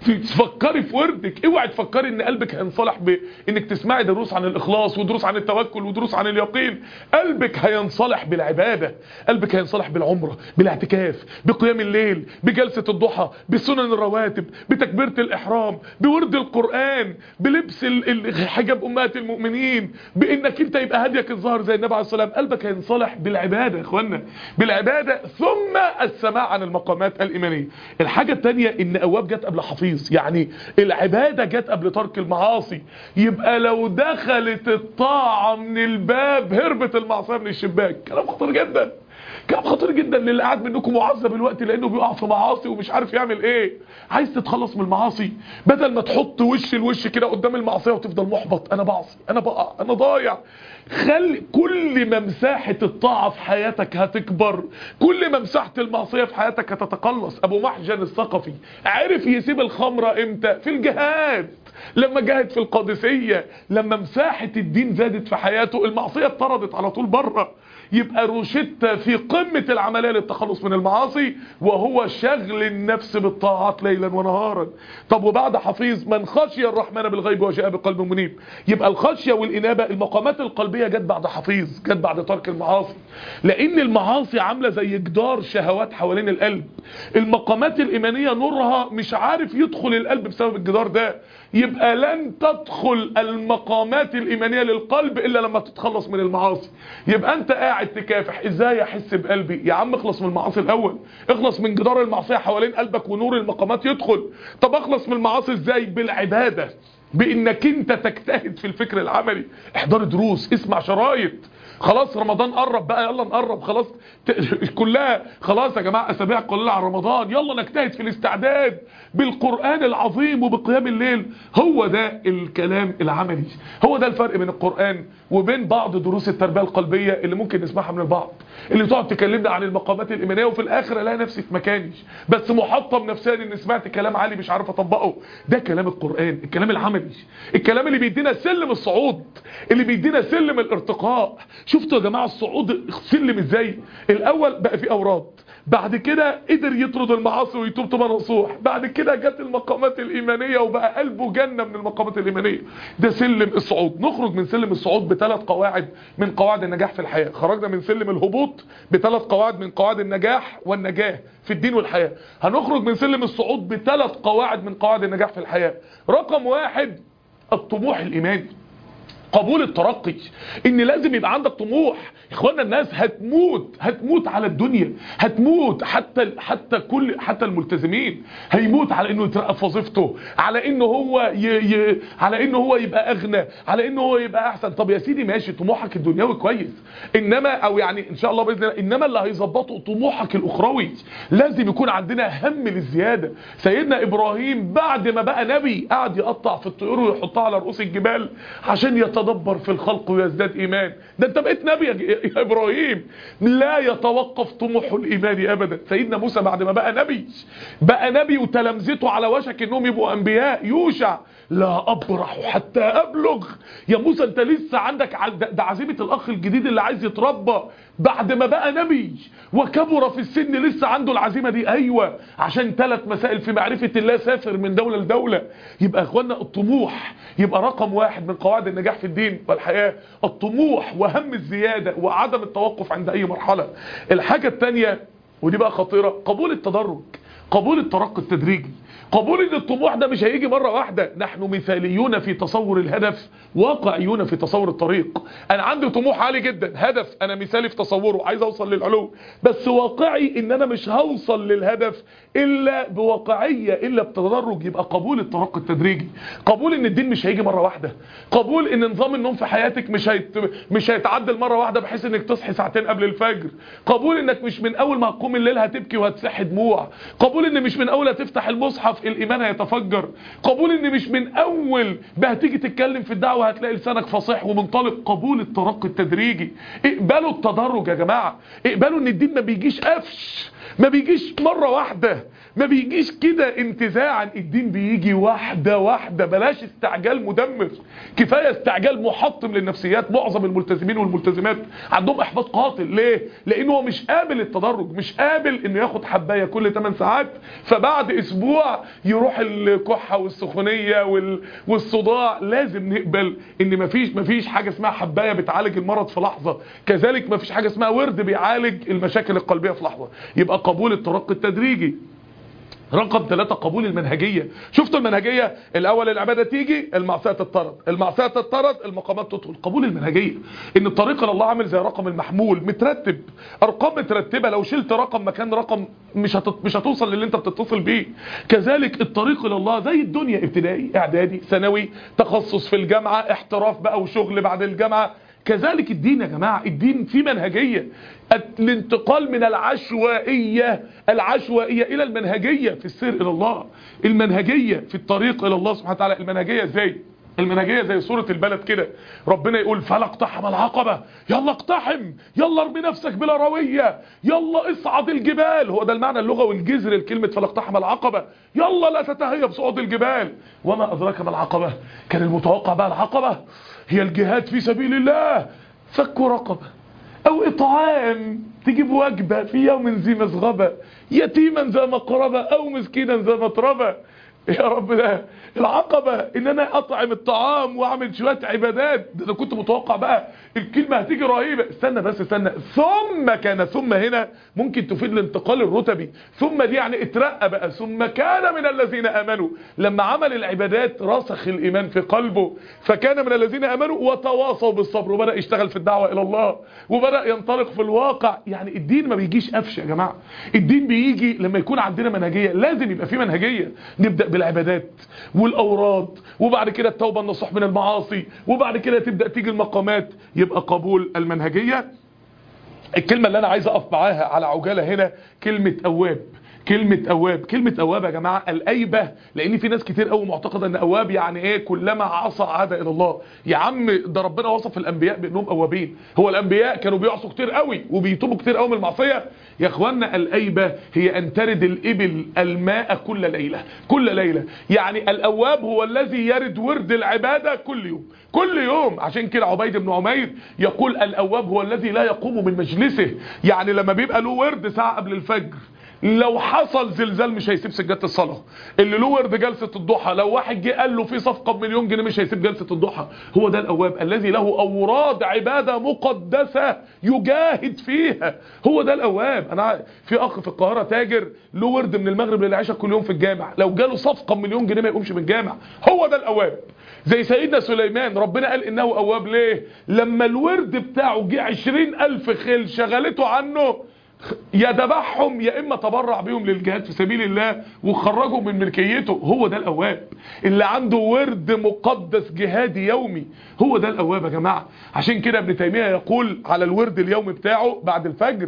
تفكري في وردك. اوعي تفكري ان قلبك هينصلح بانك تسمعي دروس عن الاخلاص ودروس عن التوكل ودروس عن اليقين. قلبك هينصلح بالعباده، قلبك هينصلح بالعمره، بالاعتكاف، بقيام الليل، بجلسه الضحى، بسنن الرواتب، بتكبيره الاحرام، بورد القران، بلبس حجاب امهات المؤمنين، بانك انت يبقى هديك الظهر زي النبي عليه الصلاه والسلام. قلبك هينصلح بالعباده يا اخوانا، بالعباده، ثم السماع عن المقامات الايمانيه. الحاجه الثانيه ان اواب جت قبل حفيظ، يعني العبادة جت قبل ترك المعاصي. يبقى لو دخلت الطاعة من الباب هربت المعصية من الشباك. كلام خطير جدا، كلام خطير جدا للي قاعد منكم معذب الوقت لانه بيقع في معاصي ومش عارف يعمل ايه. عايز تتخلص من المعاصي بدل ما تحط وش الوش كده قدام المعصية وتفضل محبط، انا بعصي، انا بقع، انا ضايع. خلي كل ما مساحة الطاعة في حياتك هتكبر، كل ما مساحة المعصية في حياتك هتتقلص. ابو محجن الثقفي عرف يسيب الخمرة امتى؟ في الجهاد، لما جاهد في القادسية، لما مساحة الدين زادت في حياته المعصية اتطردت على طول بره. يبقى روشتة في قمة العملية للتخلص من المعاصي وهو شغل النفس بالطاعات ليلا ونهارا. طب وبعد حفيظ من خشي الرحمن بالغيب وجاء بقلب منيب. يبقى الخشية والإنابة المقامات القلبية جت بعد حفيظ، جت بعد ترك المعاصي، لأن المعاصي عاملة زي جدار شهوات حوالين القلب. المقامات الإيمانية نورها مش عارف يدخل القلب بسبب الجدار ده. يبقى لن تدخل المقامات الإيمانية للقلب إلا لما تتخلص من المعاصي. يبقى أنت قاعد تكافح ازاي احس بقلبي؟ يا عم اخلص من المعاصي الاول، اخلص من جدار المعصية حوالين قلبك ونور المقامات يدخل. طب اخلص من المعاصي ازاي؟ بالعبادة، بانك انت تجتهد في الفكر العملي، احضر دروس، اسمع شرايط. خلاص رمضان قرب بقى، يلا نقرب خلاص كلها خلاص يا جماعه اسابيع قليله على رمضان. يلا نجتهد في الاستعداد بالقران العظيم وبقيام الليل. هو ده الكلام العملي، هو ده الفرق بين القران وبين بعض دروس التربيه القلبيه اللي ممكن نسمعها من البعض، اللي تقعد تكلمنا عن المقامات الايمانيه وفي الاخر الاقي نفسي في مكاني بس محطم نفسيا ان سمعت كلام عالي مش عارف اطبقه. ده كلام القران، الكلام العملي، الكلام اللي بيدينا سلم الصعود، اللي بيدينا سلم الارتقاء. شفتوا يا جماعه الصعود سلم ازاي؟ الاول بقى في اوراد، بعد كده قدر يطرد المعاصي ويتوب توبه نصوح، بعد كده جت المقامات الايمانيه وبقى قلبه جنه من المقامات الايمانيه. ده سلم الصعود. نخرج من سلم الصعود بثلاث قواعد من قواعد النجاح في الحياه. خرجنا من سلم الهبوط بثلاث قواعد من قواعد النجاح والنجاه في الدين والحياه. هنخرج من سلم الصعود بثلاث قواعد من قواعد النجاح في الحياه. رقم واحد الطموح الايماني، قبول الترقي، ان لازم يبقى عندك طموح. اخوانا الناس هتموت، هتموت على الدنيا، هتموت حتى حتى كل حتى الملتزمين هيموت على انه يترقى في وظيفته، على انه هو ي... ي... على انه هو يبقى اغنى، على انه هو يبقى احسن. طب يا سيدي ماشي طموحك الدنيوي كويس، انما او يعني ان شاء الله باذن الله، انما اللي هيظبطه طموحك الاخروي. لازم يكون عندنا هم للزياده. سيدنا ابراهيم بعد ما بقى نبي قعد يقطع في الطيور ويحطها على رؤوس الجبال عشان يتدبر في الخلق ويزداد ايمان. ده انت بقيت نبي يا ابراهيم. لا يتوقف طموحه الايماني ابدا. سيدنا موسى بعد ما بقى نبي، بقى نبي وتلامذته على وشك انهم يبقوا انبياء. يوشع لا ابرح حتى ابلغ. يا موسى انت لسه عندك، ده عزيمه الاخ الجديد اللي عايز يتربى بعد ما بقى نبي وكبر في السن لسه عنده العزيمه دي. ايوه عشان ثلاث مسائل في معرفه الله سافر من دوله لدوله. يبقى يا اخوانا الطموح يبقى رقم واحد من قواعد النجاح في الدين والحياه. الطموح وهم الزياده وعدم التوقف عند اي مرحله. الحاجه الثانيه ودي بقى خطيره، قبول التدرج، قبول الترقي التدريجي. قبول ان الطموح ده مش هيجي مرة واحدة. نحن مثاليون في تصور الهدف، واقعيون في تصور الطريق. انا عندي طموح عالي جدا، هدف انا مثالي في تصوره، عايز اوصل للعلو، بس واقعي ان انا مش هوصل للهدف الا بواقعية، الا بتدرج. يبقى قبول الترقي التدريجي، قبول ان الدين مش هيجي مرة واحدة، قبول ان نظام النوم في حياتك مش هيت... مش هيتعدل مرة واحدة بحيث انك تصحي ساعتين قبل الفجر، قبول انك مش من اول ما هتقوم الليل هتبكي وهتسح دموع، قبول قبول ان مش من اول تفتح المصحف الايمان هيتفجر، قبول ان مش من اول ما هتيجي تتكلم في الدعوه هتلاقي لسانك فصيح ومنطلق، قبول الترقي التدريجي. اقبلوا التدرج يا جماعه، اقبلوا ان الدين ما بيجيش قفش، ما بيجيش مره واحده، ما بيجيش كده انتزاعا، الدين بيجي واحده واحده. بلاش استعجال مدمر، كفايه استعجال محطم للنفسيات. معظم الملتزمين والملتزمات عندهم احباط قاتل. ليه؟ لانه هو مش قابل التدرج، مش قابل انه ياخد حبايه كل ثماني ساعات فبعد اسبوع يروح الكحه والسخونيه وال... والصداع. لازم نقبل ان مفيش مفيش حاجه اسمها حبايه بتعالج المرض في لحظه، كذلك مفيش حاجه اسمها ورد بيعالج المشاكل القلبيه في لحظه. يبقى قبول الترقي التدريجي. رقم ثلاثة قبول المنهجية. شفتوا المنهجية؟ الأول العبادة تيجي، المعصية تطرد، المعصية تطرد، المقامات تدخل. قبول المنهجية، إن الطريق إلى الله عامل زي رقم المحمول مترتب، أرقام مترتبة، لو شلت رقم مكان رقم مش هتط... مش هتوصل للي أنت بتتصل بيه. كذلك الطريق إلى الله زي الدنيا، ابتدائي، إعدادي، ثانوي، تخصص في الجامعة، احتراف بقى وشغل بعد الجامعة. كذلك الدين يا جماعة، الدين فيه منهجية. الانتقال من العشوائية العشوائية إلى المنهجية في السير إلى الله. المنهجية في الطريق إلى الله سبحانه وتعالى. المنهجية ازاي؟ المنهجية زي سورة البلد كده، ربنا يقول فلا اقتحم العقبة، يلا اقتحم، يلا ارمي نفسك بلا روية، يلا اصعد الجبال. هو ده المعنى اللغوي الجذري لكلمة فلا اقتحم العقبة، يلا لا تتهيب صعود الجبال. وما أدراك ما العقبة؟ كان المتوقع بقى العقبة هي الجهاد في سبيل الله، فك رقبة او اطعام، تجيب وجبة في يوم ذي مسغبة، يتيما ذا مقربة او مسكينا ذا متربة. يا رب، ده العقبة ان انا اطعم الطعام واعمل شوية عبادات. ده انا كنت متوقع بقى الكلمة هتيجي رهيبة. استنى بس استنى، ثم كان، ثم هنا ممكن تفيد الانتقال الرتبي. ثم دي يعني اترقى بقى، ثم كان من الذين امنوا. لما عمل العبادات رسخ الايمان في قلبه، فكان من الذين امنوا وتواصوا بالصبر، وبدأ يشتغل في الدعوة الى الله، وبدأ ينطلق في الواقع. يعني الدين ما بيجيش قفش يا جماعة، الدين بيجي لما يكون عندنا منهجية. لازم يبقى في منهجية. نبدأ بالعبادات والاوراد، وبعد كده التوبة النصوح من المعاصي، وبعد كده تبدأ تيجي المقامات. يبقى قبول المنهجية. الكلمة اللي انا عايز اقف معاها على عجالة هنا كلمة اواب. كلمة اواب، كلمة اواب يا جماعة الايبة، لان في ناس كتير قوي معتقدة ان اواب يعني ايه كلما عصى عاد الى الله. يا عم ده ربنا وصف الانبياء بانهم اوابين. هو الانبياء كانوا بيعصوا كتير قوي وبيتوبوا كتير قوي من المعصية؟ يا اخوانا الايبة هي ان ترد الابل الماء كل ليلة، كل ليلة. يعني الاواب هو الذي يرد ورد العبادة كل يوم، كل يوم. عشان كده عبيد بن عمير يقول الاواب هو الذي لا يقوم من مجلسه. يعني لما بيبقى له ورد ساعة قبل الفجر، لو حصل زلزال مش هيسيب سجادة الصلاة. اللي له ورد جلسة الضحى، لو واحد جه قال له في صفقة بمليون جنيه مش هيسيب جلسة الضحى. هو ده الأواب الذي له أوراد عبادة مقدسة يجاهد فيها. هو ده الأواب. أنا في أخ في القاهرة تاجر له ورد من المغرب للعشاء كل يوم في الجامع، لو جاله صفقة بمليون جنيه ما يقومش من الجامع. هو ده الأواب. زي سيدنا سليمان، ربنا قال إنه أواب. ليه؟ لما الورد بتاعه جه عشرين ألف خيل شغلته عنه، يا ذبحهم يا اما تبرع بيهم للجهاد في سبيل الله وخرجهم من ملكيته. هو ده الاواب اللي عنده ورد مقدس جهادي يومي. هو ده الاواب يا جماعه. عشان كده ابن تيميه يقول على الورد اليومي بتاعه بعد الفجر،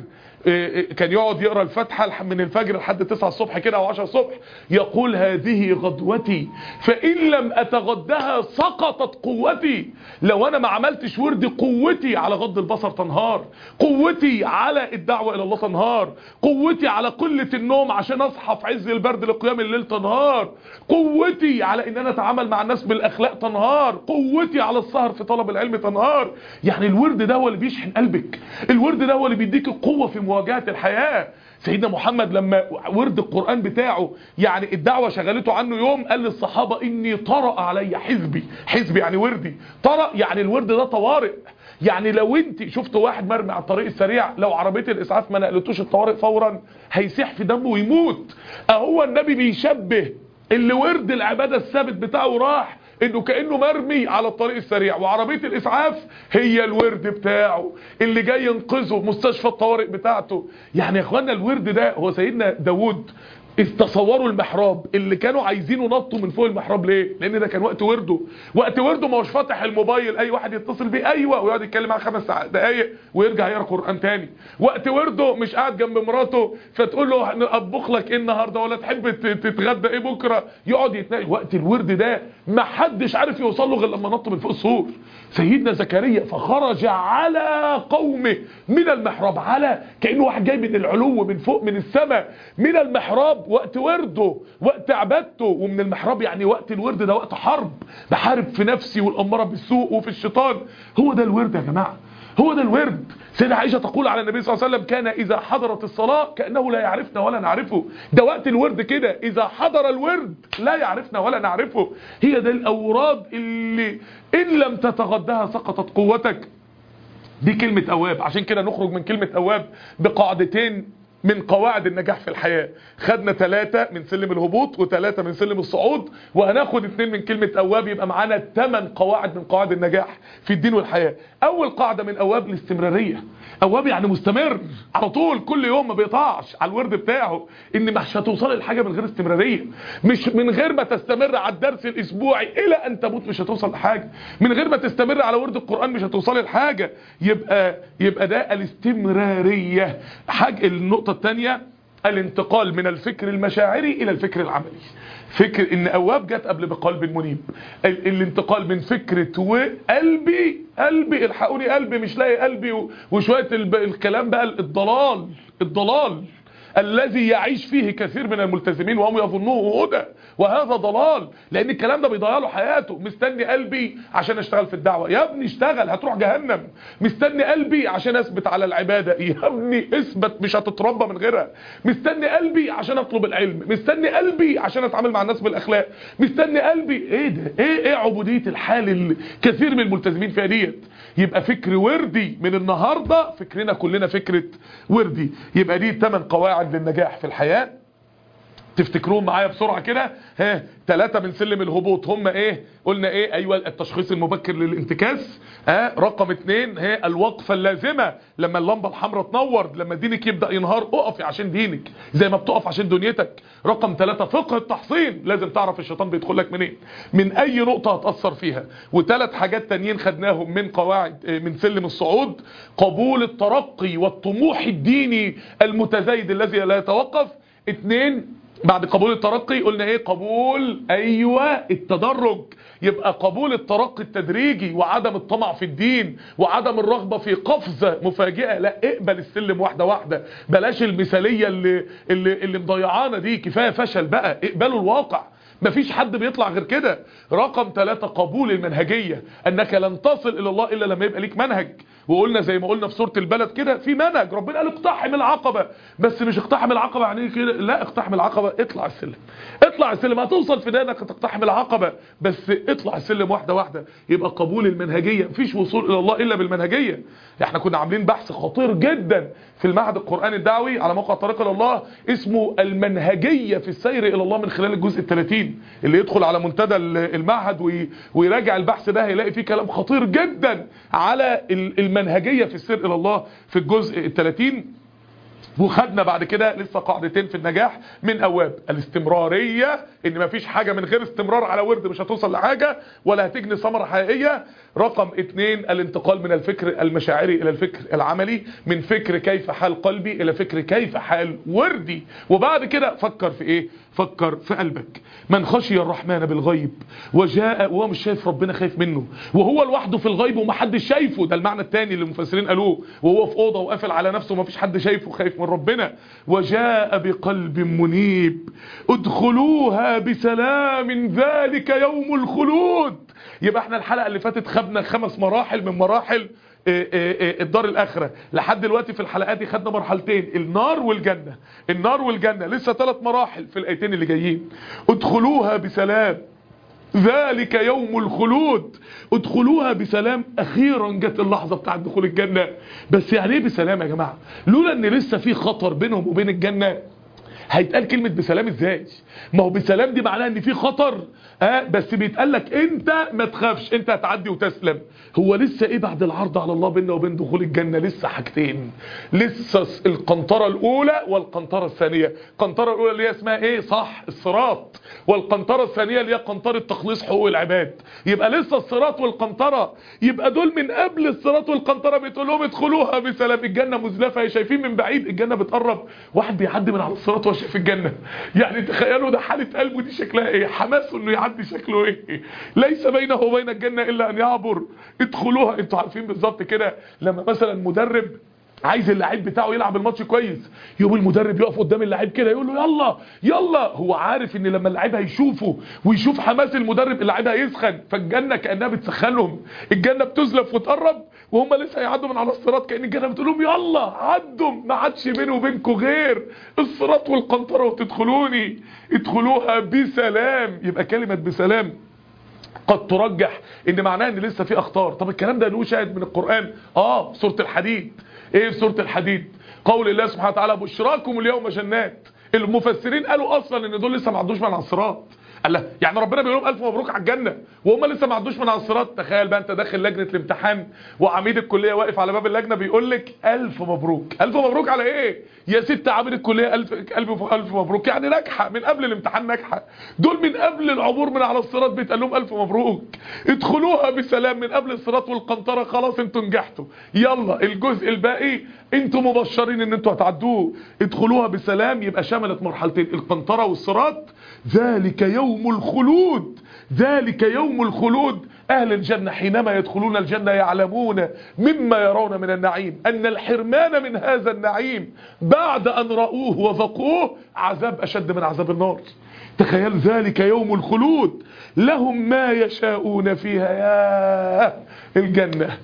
كان يقعد يقرا الفاتحه من الفجر لحد تسعة الصبح كده او عشرة الصبح، يقول هذه غدوتي فان لم اتغدها سقطت قوتي. لو انا ما عملتش ورد، قوتي على غض البصر تنهار، قوتي على الدعوه الى الله تنهار، قوتي على قله النوم عشان اصحى في عز البرد لقيام الليل تنهار، قوتي على ان انا اتعامل مع الناس بالاخلاق تنهار، قوتي على السهر في طلب العلم تنهار. يعني الورد ده هو اللي بيشحن قلبك، الورد ده هو اللي بيديك القوه في مواجهة الحياة. سيدنا محمد لما ورد القرآن بتاعه يعني الدعوة شغلته عنه يوم، قال للصحابة إني طرأ علي حزبي. حزبي يعني وردي، طرأ يعني الورد ده طوارئ. يعني لو انت شفت واحد مرمي على الطريق السريع، لو عربية الإسعاف ما نقلتوش الطوارئ فورا هيسيح في دمه ويموت. اهو النبي بيشبه اللي ورد العبادة الثابت بتاعه راح، انه كأنه مرمي على الطريق السريع، وعربية الاسعاف هي الورد بتاعه اللي جاي ينقذه، مستشفى الطوارئ بتاعته. يعني يا اخوانا الورد ده هو سيدنا داود تصوروا المحراب اللي كانوا عايزينه نطوا من فوق المحراب ليه؟ لان ده كان وقت ورده. وقت ورده ما هوش فاتح الموبايل اي واحد يتصل بيه ايوه ويقعد يتكلم معاه خمس دقايق ويرجع يقرا قران تاني. وقت ورده مش قاعد جنب مراته فتقول له اطبخ لك ايه النهارده ولا تحب تتغدى ايه بكره، يقعد يتناقش. وقت الورد ده ما حدش عارف يوصل له غير لما نط من فوق السور. سيدنا زكريا فخرج على قومه من المحراب، على كانه واحد جاي من العلو من فوق من السماء من المحراب، وقت ورده وقت عبادته. ومن المحراب يعني وقت الورد ده وقت حرب، بحارب في نفسي والاماره بالسوء وفي الشيطان. هو ده الورد يا جماعه، هو ده الورد. سيدة عائشة تقول على النبي صلى الله عليه وسلم كان إذا حضرت الصلاة كأنه لا يعرفنا ولا نعرفه. ده وقت الورد كده، إذا حضر الورد لا يعرفنا ولا نعرفه. هي ده الأوراد اللي إن لم تتغدها سقطت قوتك. دي كلمة أواب. عشان كده نخرج من كلمة أواب بقاعدتين من قواعد النجاح في الحياة. خدنا ثلاثة من سلم الهبوط وثلاثة من سلم الصعود، وهناخد اثنين من كلمة أواب، يبقى معانا ثمان قواعد من قواعد النجاح في الدين والحياة. أول قاعدة من أواب الاستمرارية. أواب يعني مستمر على طول، كل يوم ما بيقطعش على الورد بتاعه. إن مش هتوصل لحاجة من غير استمرارية. مش من غير ما تستمر على الدرس الأسبوعي إلى أن تموت مش هتوصل لحاجة. من غير ما تستمر على ورد القرآن مش هتوصل لحاجة. يبقى يبقى ده الاستمرارية. حاجة النقطة الثانية الانتقال من الفكر المشاعري الى الفكر العملي. فكر ان اواب جت قبل بقلب منيب. ال الانتقال من فكرة وقلبي قلبي الحقوني قلبي مش لاقي قلبي وشوية الكلام بقى الضلال الضلال الذي يعيش فيه كثير من الملتزمين وهم يظنوه هدى، وهذا ضلال. لان الكلام ده بيضيع له حياته. مستني قلبي عشان اشتغل في الدعوه، يا ابني اشتغل هتروح جهنم. مستني قلبي عشان اثبت على العباده، يا ابني اثبت مش هتتربى من غيرها. مستني قلبي عشان اطلب العلم، مستني قلبي عشان اتعامل مع الناس بالاخلاق، مستني قلبي. ايه ده؟ ايه ايه عبوديه الحال اللي كثير من الملتزمين فيها ديت؟ يبقى فكر وردي من النهارده، فكرنا كلنا فكره وردي. يبقى دي ثمان قواعد للنجاح في الحياة. تفتكرون معايا بسرعة كده؟ ها ثلاثة من سلم الهبوط هم ايه؟ قلنا ايه؟ ايوه التشخيص المبكر للانتكاس. ها رقم اتنين هي الوقفة اللازمة، لما اللمبة الحمراء تنور، لما دينك يبدأ ينهار اقفي عشان دينك زي ما بتقف عشان دنيتك. رقم ثلاثة فقه التحصين، لازم تعرف الشيطان بيدخل لك منين، من اي نقطة هتأثر فيها. وثلاث حاجات تانيين خدناهم من قواعد من سلم الصعود: قبول الترقي والطموح الديني المتزايد الذي لا يتوقف. اتنين بعد قبول الترقي قلنا ايه؟ قبول ايوه التدرج. يبقى قبول الترقي التدريجي وعدم الطمع في الدين وعدم الرغبة في قفزة مفاجئة. لا، اقبل السلم واحدة واحدة، بلاش المثالية اللي اللي, اللي مضيعانا دي. كفاية فشل بقى، اقبلوا الواقع. مفيش حد بيطلع غير كده. رقم ثلاثة قبول المنهجية، انك لن تصل الى الله الا لما يبقى ليك منهج. وقلنا زي ما قلنا في سورة البلد كده في منهج. ربنا قال اقتحم العقبة، بس مش اقتحم العقبة يعني كده، لا اقتحم العقبة اطلع السلم، اطلع السلم هتوصل في دانك تقتحم العقبة، بس اطلع السلم واحدة واحدة. يبقى قبول المنهجية، مفيش وصول الى الله الا بالمنهجية. احنا كنا عاملين بحث خطير جدا في المعهد القرآني الدعوي على موقع طريق الى الله اسمه المنهجية في السير الى الله، من خلال الجزء الثلاثين. اللي يدخل على منتدى المعهد ويراجع البحث ده هيلاقي فيه كلام خطير جدا على المنهجية في السير الى الله في الجزء الثلاثين. وخدنا بعد كده لسه قاعدتين في النجاح من أواب: الاستمرارية، ان مفيش حاجة من غير استمرار على ورد مش هتوصل لحاجة ولا هتجني ثمرة حقيقية. رقم اتنين الانتقال من الفكر المشاعري الى الفكر العملي، من فكر كيف حال قلبي الى فكر كيف حال وردي. وبعد كده فكر في ايه؟ فكر في قلبك. من خشي الرحمن بالغيب وجاء وهو مش شايف ربنا، خايف منه وهو لوحده في الغيب ومحدش شايفه، ده المعنى الثاني اللي المفسرين قالوه، وهو في اوضه وقافل على نفسه ومفيش حد شايفه، خايف من ربنا. وجاء بقلب منيب ادخلوها بسلام ذلك يوم الخلود. يبقى احنا الحلقه اللي فاتت خدنا خمس مراحل من مراحل الدار الاخره. لحد دلوقتي في الحلقات دي خدنا مرحلتين: النار والجنه. النار والجنه لسه ثلاث مراحل في الايتين اللي جايين. ادخلوها بسلام ذلك يوم الخلود. ادخلوها بسلام. اخيرا جت اللحظه بتاعت دخول الجنه. بس يعني ايه بسلام يا جماعه؟ لولا ان لسه في خطر بينهم وبين الجنه هيتقال كلمة بسلام ازاي؟ ما هو بسلام دي معناها ان في خطر، اه بس بيتقال لك انت ما تخافش، انت هتعدي وتسلم. هو لسه ايه بعد العرض على الله بيننا وبين دخول الجنة؟ لسه حاجتين، لسه القنطرة الاولى والقنطرة الثانية. القنطرة الاولى اللي هي اسمها ايه؟ صح، الصراط. والقنطرة الثانية اللي هي قنطرة تخليص حقوق العباد. يبقى لسه الصراط والقنطرة، يبقى دول من قبل الصراط والقنطرة بتقول لهم ادخلوها بسلام. الجنة مزلفة، شايفين من بعيد الجنة بتقرب، واحد بيعدي من على الصراط وهو شايف الجنة. يعني تخيلوا ده حالة قلبه دي شكلها ايه، حماسه انه يعدي شكله ايه. ليس بينه وبين الجنة الا ان يعبر، ادخلوها. انتوا عارفين بالظبط كده لما مثلا مدرب عايز اللعيب بتاعه يلعب الماتش كويس، يوم المدرب يقف قدام اللعيب كده يقول له يلا يلا، هو عارف ان لما اللعيب هيشوفه ويشوف حماس المدرب اللعيب هيسخن. فالجنه كانها بتسخنهم، الجنه بتزلف وتقرب وهم لسه هيعدوا من على الصراط، كأن الجنه بتقول لهم يلا عدوا، ما عادش بيني وبينكم غير الصراط والقنطره وتدخلوني، ادخلوها بسلام. يبقى كلمه بسلام قد ترجح ان معناها ان لسه في اخطار. طب الكلام ده له شاهد من القرآن؟ اه سورة الحديد. ايه في سورة الحديد؟ قول الله سبحانه وتعالى بشراكم اليوم جنات. المفسرين قالوا اصلا ان دول لسه ما عدوش من على الصراط. قال لا يعني ربنا بيقول لهم الف مبروك على الجنه وهم لسه ما عدوش من على الصراط. تخيل بقى انت داخل لجنه الامتحان وعميد الكليه واقف على باب اللجنه بيقول لك الف مبروك. الف مبروك على ايه يا ست عميد الكليه؟ الف الف الف مبروك يعني ناجحه من قبل الامتحان، ناجحه. دول من قبل العبور من على الصراط بيتقال لهم الف مبروك، ادخلوها بسلام. من قبل الصراط والقنطره خلاص انتوا نجحتوا، يلا الجزء الباقي انتوا مبشرين ان انتوا هتعدوه، ادخلوها بسلام. يبقى شملت مرحلتين، القنطره والصراط. ذلك يوم الخلود، ذلك يوم الخلود. أهل الجنة حينما يدخلون الجنة يعلمون مما يرون من النعيم أن الحرمان من هذا النعيم بعد أن رأوه وذقوه عذاب أشد من عذاب النار. تخيل ذلك يوم الخلود، لهم ما يشاءون فيها. يا الجنة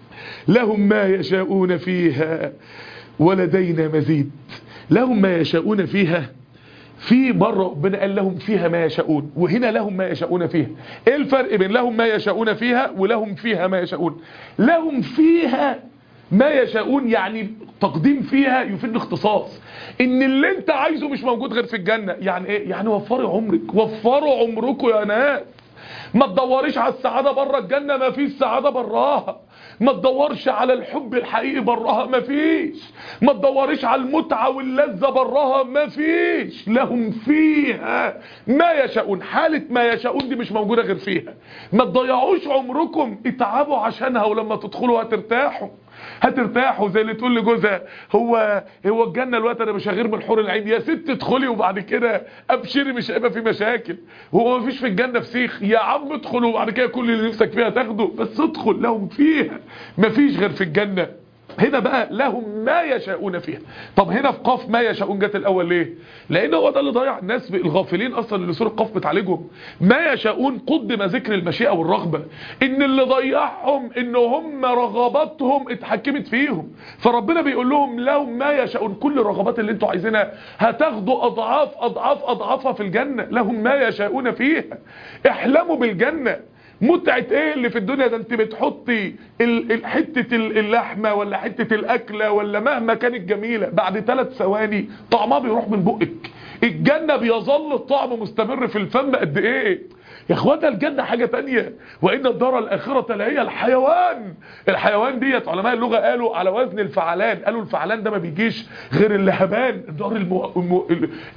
لهم ما يشاءون فيها ولدينا مزيد. لهم ما يشاءون فيها، في بره ربنا قال لهم فيها ما يشاءون، وهنا لهم ما يشاءون فيها. ايه الفرق بين لهم ما يشاءون فيها ولهم فيها ما يشاءون؟ لهم فيها ما يشاءون يعني تقديم فيها يفيد الاختصاص، ان اللي انت عايزه مش موجود غير في الجنة. يعني ايه؟ يعني وفروا عمرك، وفروا عمركم يا ناس. ما تدوريش على السعادة بره الجنة، ما فيش سعادة براها. ما تدورش على الحب الحقيقي براها، ما فيش. ما تدوريش على المتعة واللذة براها، ما فيش. لهم فيها ما يشاءون، حالة ما يشاءون دي مش موجودة غير فيها. ما تضيعوش عمركم، اتعبوا عشانها، ولما تدخلوا هترتاحوا. هترتاحوا زي اللي تقول لجوزها هو هو الجنه الوقت انا مش هغير من حور العين. يا ست ادخلي وبعد كده ابشري مش هيبقى في مشاكل. هو مفيش في الجنه فسيخ يا عم، ادخل وبعد كده كل اللي نفسك فيها تاخده، بس ادخل. لهم فيها مفيش غير في الجنه. هنا بقى لهم ما يشاءون فيها. طب هنا في قاف ما يشاءون جت الاول ليه؟ لان هو ده اللي ضيع الناس الغافلين اصلا اللي سوره قاف بتعالجهم. ما يشاءون قدم ذكر المشيئه والرغبه، ان اللي ضيعهم ان هم رغباتهم اتحكمت فيهم. فربنا بيقول لهم لهم ما يشاءون، كل الرغبات اللي انتوا عايزينها هتاخدوا اضعاف اضعاف اضعافها في الجنه. لهم ما يشاءون فيها. احلموا بالجنه. متعة ايه اللي في الدنيا ده؟ انت بتحطي حتة اللحمة ولا حتة الاكلة ولا مهما كانت جميلة، بعد ثلاث ثواني طعمها بيروح من بقك. الجنة بيظل الطعم مستمر في الفم قد ايه يا اخوانا؟ الجنة حاجة تانية. وان الدار الاخرة لهي الحيوان. الحيوان ديت علماء اللغة قالوا على وزن الفعلان، قالوا الفعلان ده ما بيجيش غير اللهبان، الدار المو... المو...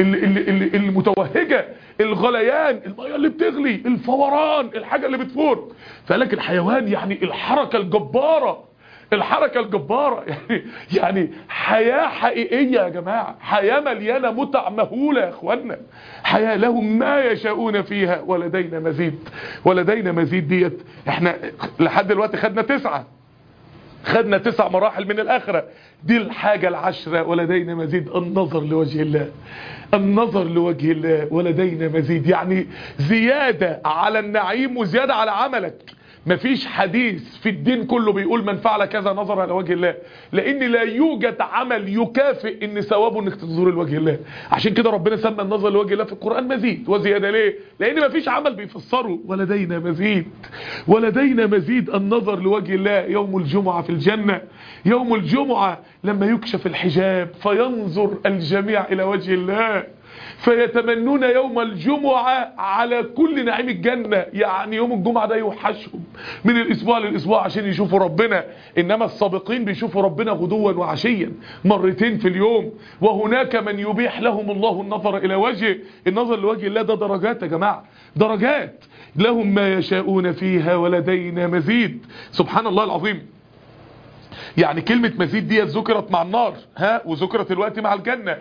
المتوهجة، الغليان، المية اللي بتغلي، الفوران، الحاجة اللي بتفور. فقالك الحيوان يعني الحركة الجبارة، الحركة الجبارة. يعني يعني حياة حقيقية يا جماعة، حياة مليانة متع مهولة يا اخوانا. حياة لهم ما يشاءون فيها ولدينا مزيد. ولدينا مزيد ديت احنا لحد دلوقتي خدنا تسعة، خدنا تسع مراحل من الآخرة. دي الحاجة العشرة ولدينا مزيد، النظر لوجه الله. النظر لوجه الله ولدينا مزيد، يعني زيادة على النعيم وزيادة على عملك. مفيش حديث في الدين كله بيقول من فعل كذا نظر الى وجه الله، لان لا يوجد عمل يكافئ ان ثوابه انك تنظر لوجه الله. عشان كده ربنا سمى النظر لوجه الله في القرآن مزيد وزيادة. ليه؟ لان مفيش عمل بيفسره. ولدينا مزيد، ولدينا مزيد النظر لوجه الله يوم الجمعة في الجنة. يوم الجمعة لما يكشف الحجاب فينظر الجميع الى وجه الله، فيتمنون يوم الجمعة على كل نعيم الجنة. يعني يوم الجمعة ده يوحشهم من الاسبوع للاسبوع عشان يشوفوا ربنا. انما السابقين بيشوفوا ربنا غدوا وعشيا مرتين في اليوم. وهناك من يبيح لهم الله النظر الى وجهه. النظر لوجه الله ده درجات يا جماعة، درجات. لهم ما يشاءون فيها ولدينا مزيد. سبحان الله العظيم. يعني كلمة مزيد دي ذكرت مع النار ها وذكرت الوقت مع الجنة.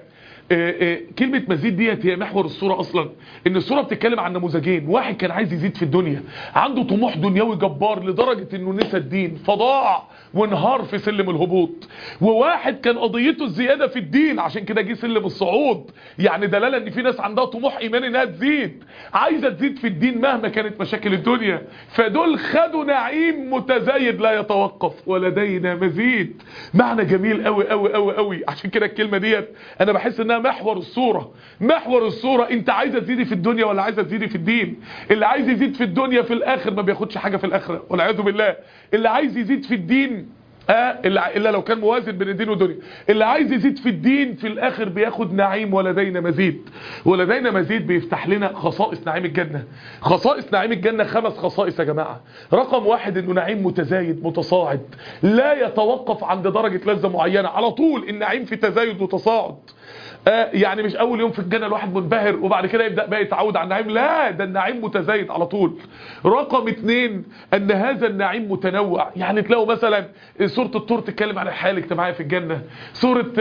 كلمة مزيد ديت هي محور الصورة اصلا. ان الصورة بتتكلم عن نموذجين، واحد كان عايز يزيد في الدنيا، عنده طموح دنيوي جبار لدرجة انه نسى الدين فضاع وانهار في سلم الهبوط. وواحد كان قضيته الزيادة في الدين، عشان كده جه سلم الصعود. يعني دلالة ان في ناس عندها طموح ايماني انها تزيد، عايزة تزيد في الدين مهما كانت مشاكل الدنيا. فدول خدوا نعيم متزايد لا يتوقف. ولدينا مزيد. معنى جميل قوي قوي قوي قوي. عشان كده الكلمة ديت انا بحس انها محور الصورة. محور الصورة انت عايزة تزيدي في الدنيا ولا عايزة تزيدي في الدين؟ اللي عايز يزيد في الدنيا في الاخر ما بياخدش حاجة في الاخرة والعياذ بالله. اللي عايز يزيد في الدين اه الا إلا لو كان موازن بين الدين والدنيا. اللي عايز يزيد في الدين في الاخر بياخد نعيم ولدينا مزيد. ولدينا مزيد بيفتح لنا خصائص نعيم الجنة. خصائص نعيم الجنة خمس خصائص يا جماعة. رقم واحد انه نعيم متزايد متصاعد، لا يتوقف عند درجة لذة معينة، على طول النعيم في تزايد وتصاعد. آه يعني مش اول يوم في الجنة الواحد منبهر وبعد كده يبدأ بقى يتعود على النعيم، لا ده النعيم متزايد على طول. رقم اتنين ان هذا النعيم متنوع. يعني تلاقوا مثلا سورة الطور تتكلم عن الحياة الاجتماعية في الجنة، سورة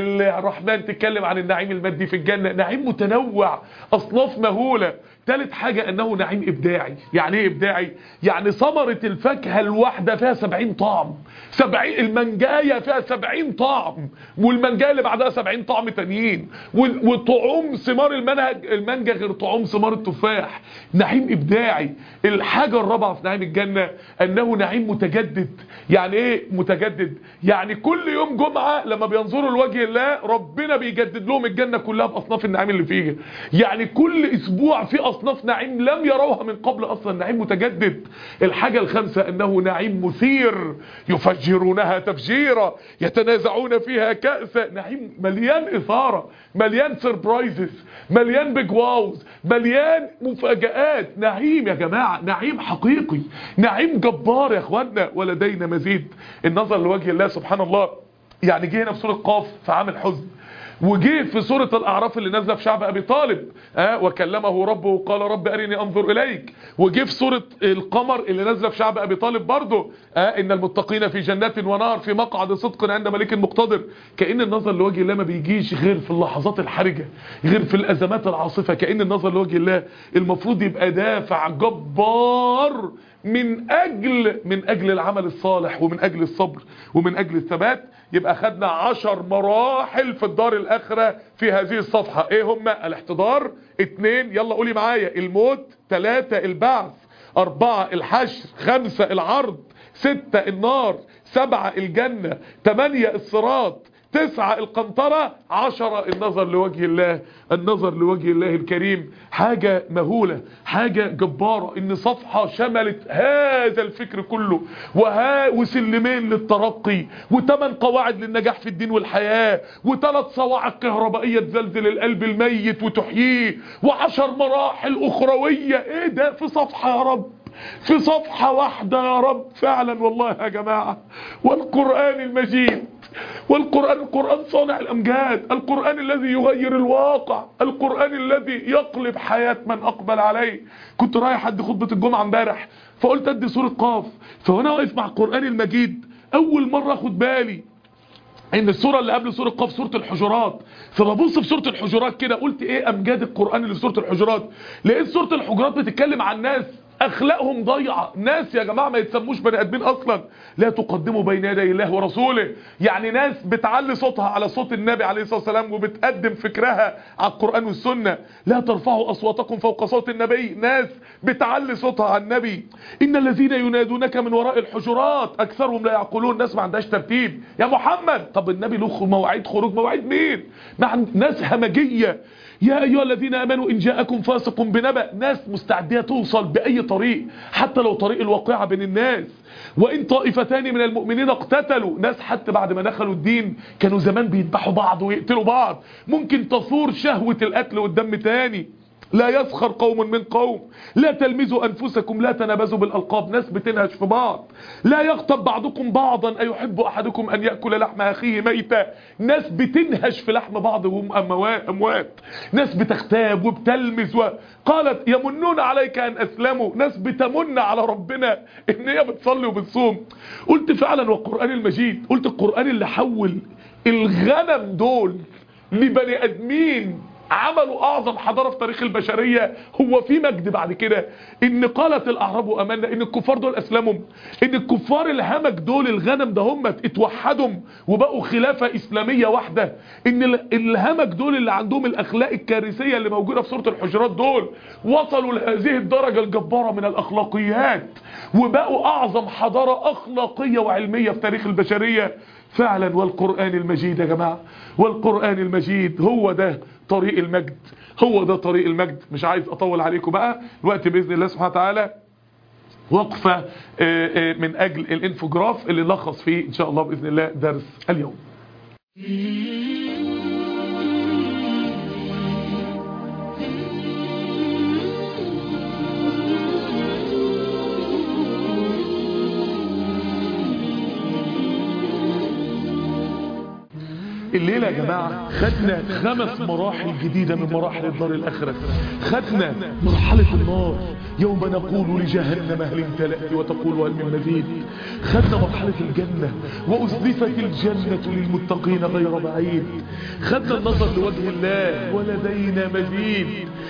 الرحمن تتكلم عن النعيم المادي في الجنة. نعيم متنوع، اصناف مهولة. ثالث حاجة انه نعيم ابداعي. يعني ايه ابداعي؟ يعني ثمرة الفاكهة الواحدة فيها سبعين طعم. سبعين المانجاية فيها سبعين طعم، والمانجاية اللي بعدها سبعين طعم تانيين، وطعوم ثمار المنهج المانجا غير طعوم ثمار التفاح. نعيم ابداعي. الحاجة الرابعة في نعيم الجنة انه نعيم متجدد. يعني ايه متجدد؟ يعني كل يوم جمعة لما بينظروا لوجه الله ربنا بيجدد لهم الجنة كلها باصناف النعيم اللي فيها. يعني كل اسبوع في اصناف نعيم لم يروها من قبل اصلا. نعيم متجدد. الحاجة الخامسة انه نعيم مثير، يفجرونها تفجيرا، يتنازعون فيها كأسا. نعيم مليان اثارة، مليان سربرايزز، مليان بيج واوز، مليان مفاجآت. نعيم يا جماعة، نعيم حقيقي، نعيم جبار يا اخوانا. ولدينا مزيد. النظر لوجه الله سبحان الله. يعني جه هنا في سورة قاف في عام الحزن، وجه في سورة الأعراف اللي نازله في شعب أبي طالب اه وكلمه ربه قال رب أرني أنظر إليك. وجه في سورة القمر اللي نازله في شعب أبي طالب برضه اه إن المتقين في جنات ونار في مقعد صدق عند ملك مقتدر. كأن النظر لوجه الله ما بيجيش غير في اللحظات الحرجة، غير في الأزمات العاصفة. كأن النظر لوجه الله المفروض يبقى دافع جبار من أجل من أجل العمل الصالح ومن أجل الصبر ومن أجل الثبات. يبقى خدنا عشر مراحل في الدار الآخرة في هذه الصفحة. ايه هم؟ الاحتضار، اتنين يلا قولي معايا الموت، تلاتة البعث، اربعة الحشر، خمسة العرض، ستة النار، سبعة الجنة، تمانية الصراط، تسعة القنطرة، عشرة النظر لوجه الله. النظر لوجه الله الكريم حاجة مهولة، حاجة جبارة. ان صفحة شملت هذا الفكر كله، وها وسلمين للترقي، وثمان قواعد للنجاح في الدين والحياة، وثلاث صواعق كهربائية تزلزل القلب الميت وتحييه، وعشر مراحل اخروية. ايه ده في صفحة يا رب؟ في صفحة واحدة يا رب. فعلا والله يا جماعة. والقرآن المجيد، والقرآن القرآن صانع الأمجاد، القرآن الذي يغير الواقع، القرآن الذي يقلب حياة من أقبل عليه. كنت رايح أدي خطبة الجمعة امبارح فقلت أدي سورة قاف، فوانا واقف مع القرآن المجيد أول مرة أخد بالي ان السورة اللي قبل سورة قاف سورة الحجرات. فببص في سورة الحجرات كده قلت ايه امجاد القرآن اللي في سورة الحجرات. لقيت سورة الحجرات بتتكلم عن ناس اخلاقهم ضيعه، ناس يا جماعه ما يتسموش بني ادمين اصلا. لا تقدموا بين يدي الله ورسوله. يعني ناس بتعلي صوتها على صوت النبي عليه الصلاه والسلام وبتقدم فكرها على القران والسنه. لا ترفعوا اصواتكم فوق صوت النبي. ناس بتعلي صوتها على النبي. ان الذين ينادونك من وراء الحجرات اكثرهم لا يعقلون. ناس ما عندهاش ترتيب يا محمد. طب النبي له مواعيد خروج، مواعيد مين؟ ناس همجيه. يا ايها الذين امنوا ان جاءكم فاسق بنبأ. ناس مستعديه توصل باي طريق حتى لو طريق الواقعه بين الناس. وان طائفتان من المؤمنين اقتتلوا. ناس حتى بعد ما دخلوا الدين كانوا زمان بيذبحوا بعض ويقتلوا بعض، ممكن تثور شهوه القتل والدم تاني. لا يسخر قوم من قوم، لا تلمزوا أنفسكم، لا تنابزوا بالألقاب. ناس بتنهش في بعض. لا يغتب بعضكم بعضا أيحب أحدكم أن يأكل لحم أخيه ميتا. ناس بتنهش في لحم بعض وهم أموات. ناس بتغتاب وبتلمز. وقالت يمنون عليك أن أسلموا. ناس بتمن على ربنا إن هي بتصلي وبتصوم. قلت فعلا والقرآن المجيد، قلت القرآن اللي حول الغنم دول لبني أدمين عملوا اعظم حضارة في تاريخ البشرية. هو في مجد بعد كده ان قالت الاعراب امنا، ان الكفار دول اسلموا، ان الكفار الهمج دول الغنم ده هم اتوحدوا وبقوا خلافة اسلامية واحدة، ان الهمج دول اللي عندهم الاخلاق الكارثية اللي موجودة في سورة الحجرات دول وصلوا لهذه الدرجة الجبارة من الاخلاقيات وبقوا اعظم حضارة اخلاقية وعلمية في تاريخ البشرية فعلا. والقرآن المجيد يا جماعة، والقرآن المجيد هو ده طريق المجد، هو ده طريق المجد. مش عايز اطول عليكم بقى الوقت بإذن الله سبحانه وتعالى. وقفة من اجل الانفوجراف اللي نلخص فيه ان شاء الله بإذن الله درس اليوم. الليلة يا جماعة خدنا خمس مراحل جديدة من مراحل الدار الآخرة. خدنا مرحلة النار يوم نقول لجهنم هل امتلأت وتقول هل من مزيد. خدنا مرحلة الجنة وأزلفت الجنة للمتقين غير بعيد. خدنا النظر لوجه الله ولدينا مزيد.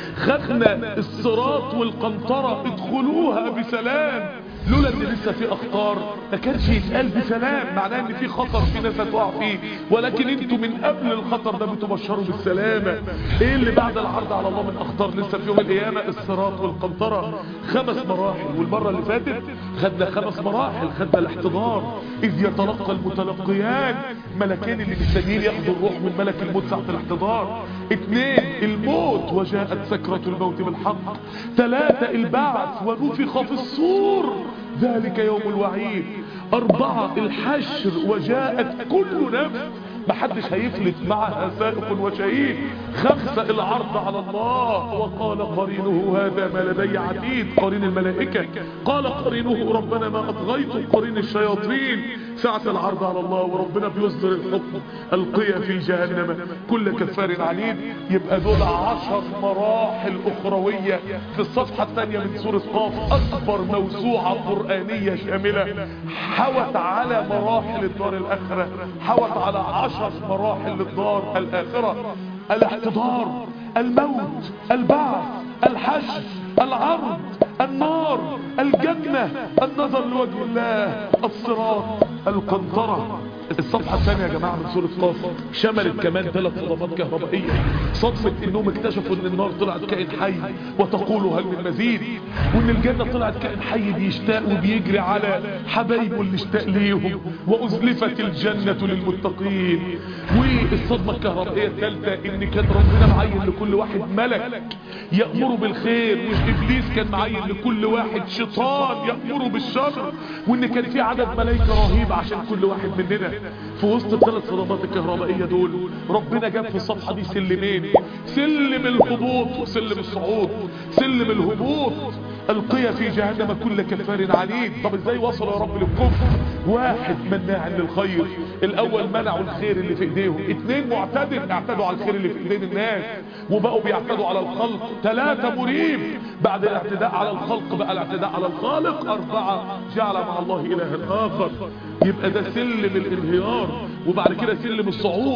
خدنا الصراط والقنطرة ادخلوها بسلام. لولا ان لسه في اخطار ما كانش يتقال بسلام، معناه ان في خطر في ناس هتقع فيه، ولكن انتوا من قبل الخطر ده بتبشروا بالسلامه. ايه اللي بعد العرض على الله من اخطار لسه في يوم القيامه؟ الصراط والقنطره. خمس مراحل، والمره اللي فاتت خدنا خمس مراحل. خدنا الاحتضار اذ يتلقى المتلقيان، ملكين اللي مستنيين ياخدوا الروح من ملك الموت ساعه الاحتضار. اثنين الموت وجاءت سكرة الموت بالحق. ثلاثة البعث ونفخ في الصور ذلك يوم الوعيد. أربعة الحشر وجاءت كل نفس محدش هيفلت معها سائق وشهيد. خمسة العرض على الله وقال قرينه هذا ما لدي عتيد. قرين الملائكة قال قرينه ربنا ما أطغيته. قرين الشياطين ساعة العرض على الله وربنا بيصدر الحكم القيا في جهنم كل كفار عنيد. يبقى دول عشر مراحل أخروية في الصفحة الثانية من سورة قاف، أكبر موسوعة قرآنية شاملة حوت على مراحل الدار الآخرة، حوت على عشر مراحل للدار الآخرة. الاحتضار، الموت، البعث، الحشر، العرض، النار، الجنة، النظر لوجه الله، الصراط، القنطرة. الصفحة الثانية يا جماعة من سورة قاف شملت كمان ثلاث صدمات كهربائية. صدمة انهم اكتشفوا ان النار طلعت كائن حي وتقول هل من مزيد، وان الجنة طلعت كائن حي بيشتاق وبيجري على حبايبه اللي اشتاق ليهم. وازلفت الجنة للمتقين. والصدمة الكهربائية الثالثة ان كان ربنا معين لكل واحد ملك يأمر بالخير، مش ابليس كان معين لكل واحد شيطان يأمر بالشر، وان كان في عدد ملائكة رهيب عشان كل واحد مننا. في وسط الثلاث صدمات الكهربائية دول ربنا جاب في الصفحة دي سلمين، سلم الهبوط وسلم الصعود. سلم الهبوط القيا في جهنم كل كفار عنيد. طب ازاي وصلوا يا رب للكفر؟ واحد مناع للخير، الاول منعوا الخير اللي في ايديهم. اثنين معتدل اعتدوا على الخير اللي في ايدين الناس وبقوا بيعتدوا على الخلق. ثلاثة مريب بعد الاعتداء على الخلق بقى الاعتداء على الخالق. اربعة جعل مع الله الها اخر. يبقى ده سلم الانهيار. وبعد كده سلم الصعود،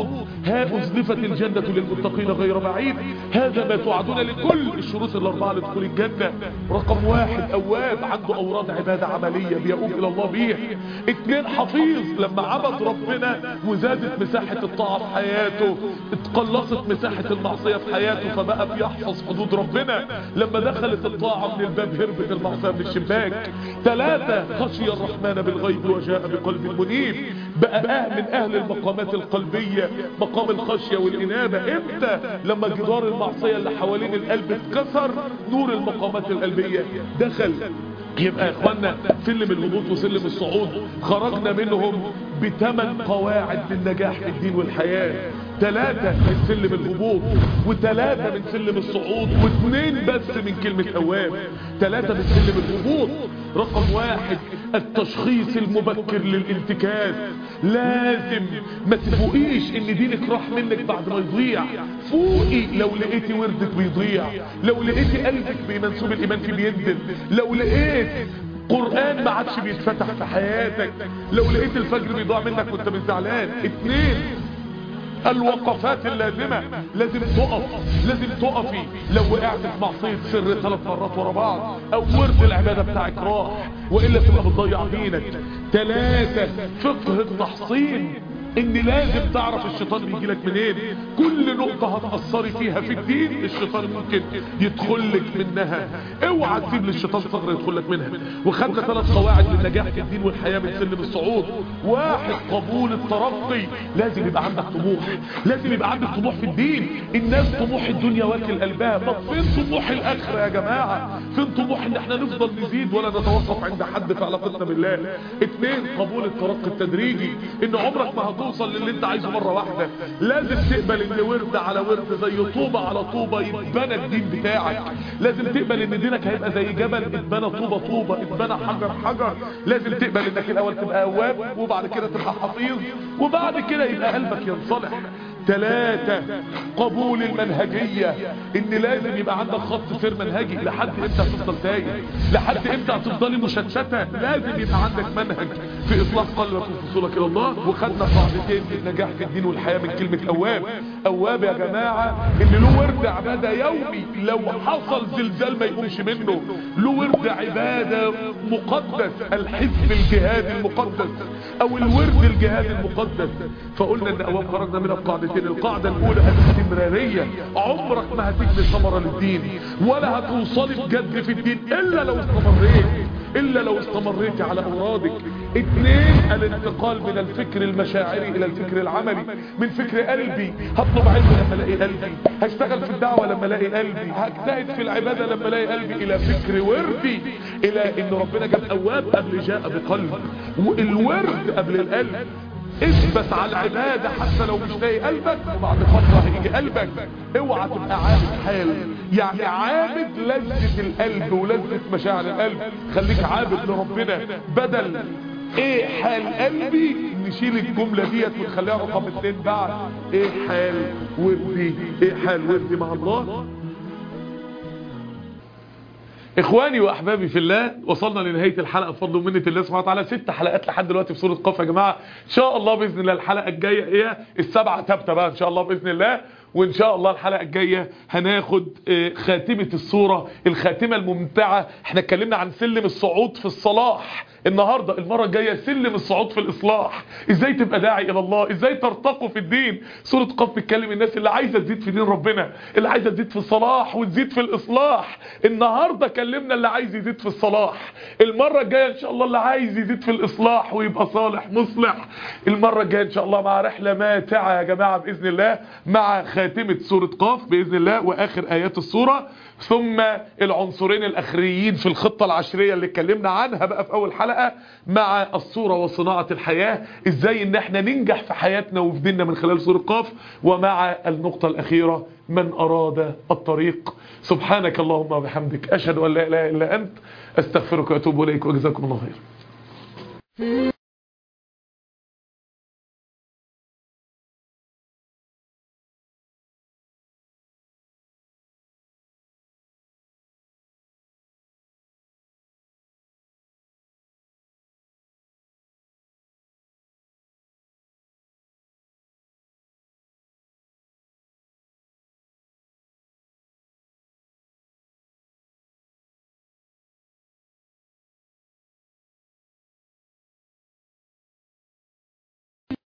ها أزلفت الجنة للمتقين غير بعيد. هذا ما توعدون لكل الشروط الأربعة لدخول الجنة. رقم واحد أواب، عنده أوراد عبادة عملية بيؤوب إلى الله بيها. اتنين حفيظ، لما عبد ربنا وزادت مساحة الطاعة في حياته اتقلصت مساحة المعصية في حياته فبقى بيحفظ حدود ربنا. لما دخلت الطاعة من الباب هربت المعصية من الشباك. ثلاثة خشي الرحمن بالغيب وجاء بقلب منيب، بقى أه من أهل المقامات القلبية، مقام الخشية والإنابة. امتى؟ لما جدار المعصية اللي حوالين القلب اتكسر، نور المقامات القلبية دخل. يبقى يا اخوانا سلم الهبوط وسلم الصعود خرجنا منهم بثمان قواعد للنجاح في الدين والحياة. ثلاثة من سلم الهبوط، وثلاثة من سلم الصعود، واثنين بس من كلمة أواب. ثلاثة من سلم الهبوط. رقم واحد التشخيص المبكر للانتكاس. لازم ما تفوقيش ان دينك راح منك بعد ما يضيع. فوقي لو لقيتي وردك بيضيع، لو لقيتي قلبك بمنسوب الايمان فيه بيندم، لو لقيت قرآن ما عادش بيتفتح في حياتك، لو لقيت الفجر بيضيع منك وانت مش زعلان. اتنين الوقفات اللازمة، لازم تقف، لازم تقفي لو وقعت في معصية سر ثلاث مرات ورا بعض او ورد العبادة بتاعك راح، وإلا تبقى بتضيع دينك. ثلاثة فقه التحصين، ان لازم تعرف الشيطان بيجيلك منين. كل نقطة هتأثري فيها في الدين الشيطان ممكن يدخلك منها، اوعى تسيب للشيطان ثغرة يدخلك منها. وخدنا ثلاث قواعد للنجاح في الدين والحياة من سلم الصعود. واحد قبول الترقي، لازم يبقى عندك طموح، لازم يبقى عندك طموح في الدين. الناس طموح الدنيا واكل قلبها، طب فين طموح الاخرة يا جماعة؟ فين طموح ان احنا نفضل نزيد ولا نتوقف عند حد في علاقتنا بالله؟ اتنين قبول الترقي التدريجي، ان عمرك ما هتوصل للي انت عايزه مرة واحدة. لازم تقبل ان ورد على ورد زي طوبة على طوبة يتبنى الدين بتاعك. لازم تقبل ان دينك هيبقى زي جبل اتبنى طوبة طوبة، اتبنى حجر حجر. لازم تقبل انك الاول تبقى اواب، وبعد كده تبقى حفيظ، وبعد كده يبقى قلبك ينصلح. ثلاثة قبول المنهجية، ان لازم يبقى عندك خط سير منهجي. لحد امتى هتفضل تايه؟ لحد امتى هتفضلي مشتتة؟ لازم يبقى عندك منهج في اصلاح قلبك ووصولك الى الله. وخدنا قاعدتين للنجاح في الدين والحياة من كلمة اواب. اواب يا جماعة ان له ورد عبادة يومي لو حصل زلزال ما يقومش منه، له ورد عبادة مقدس، الحزب الجهادي المقدس او الورد الجهادي المقدس. فقلنا ان اواب خرجنا منها بقاعدتين. القاعدة الاولى الاستمرارية، عمرك ما هتجني ثمرة للدين ولا هتوصلي بجد في الدين الا لو استمريت، الا لو استمريت على اورادك. اتنين الانتقال من الفكر المشاعري الى الفكر العملي. من فكر قلبي هطلب علم لما الاقي قلبي، هشتغل في الدعوة لما الاقي قلبي، هجتهد في العبادة لما الاقي قلبي، الى فكر وردي، الى ان ربنا جاب اواب قبل جاء بقلب، والورد قبل القلب. اثبت على العبادة حتى لو مش لاقي قلبك، وبعد فترة هيجي قلبك. اوعى تبقى عابد حال، يعني عابد لذة القلب ولذة مشاعر القلب. خليك عابد لربنا. بدل ايه حال قلبي نشيل الجملة ديت ونخليها رقم اتنين بعد ايه حال وردي، ايه حال وردي مع الله. اخواني واحبابي في الله، وصلنا لنهاية الحلقة بفضل ومنة الله سبحانه وتعالى. ست حلقات لحد دلوقتي في سورة قاف يا جماعة. ان شاء الله باذن الله الحلقة الجاية هي السبعة ثابتة بقى ان شاء الله باذن الله. وان شاء الله الحلقة الجاية هناخد خاتمة السورة، الخاتمة الممتعة. احنا اتكلمنا عن سلم الصعود في الصلاح، النهاردة المرة الجاية سلم الصعود في الاصلاح. ازاي تبقى داعي الى الله، ازاي ترتقوا في الدين. سورة قاف بتكلم الناس اللي عايزة تزيد في دين ربنا، اللي عايزة تزيد في الصلاح وتزيد في الاصلاح. النهاردة كلمنا اللي عايز يزيد في الصلاح، المرة الجاية ان شاء الله اللي عايز يزيد في الاصلاح ويبقى صالح مصلح. المرة الجاية ان شاء الله مع رحلة ماتعة يا جماعة باذن الله، مع خاتمة سورة قاف بإذن الله وآخر آيات السورة، ثم العنصرين الأخريين في الخطة العشرية اللي اتكلمنا عنها بقى في أول حلقة، مع الصورة وصناعة الحياة، إزاي إن احنا ننجح في حياتنا وفي ديننا من خلال سورة قاف، ومع النقطة الأخيرة من أراد الطريق. سبحانك اللهم وبحمدك، أشهد أن لا إله إلا أنت، أستغفرك وأتوب إليك، وجزاكم الله خير.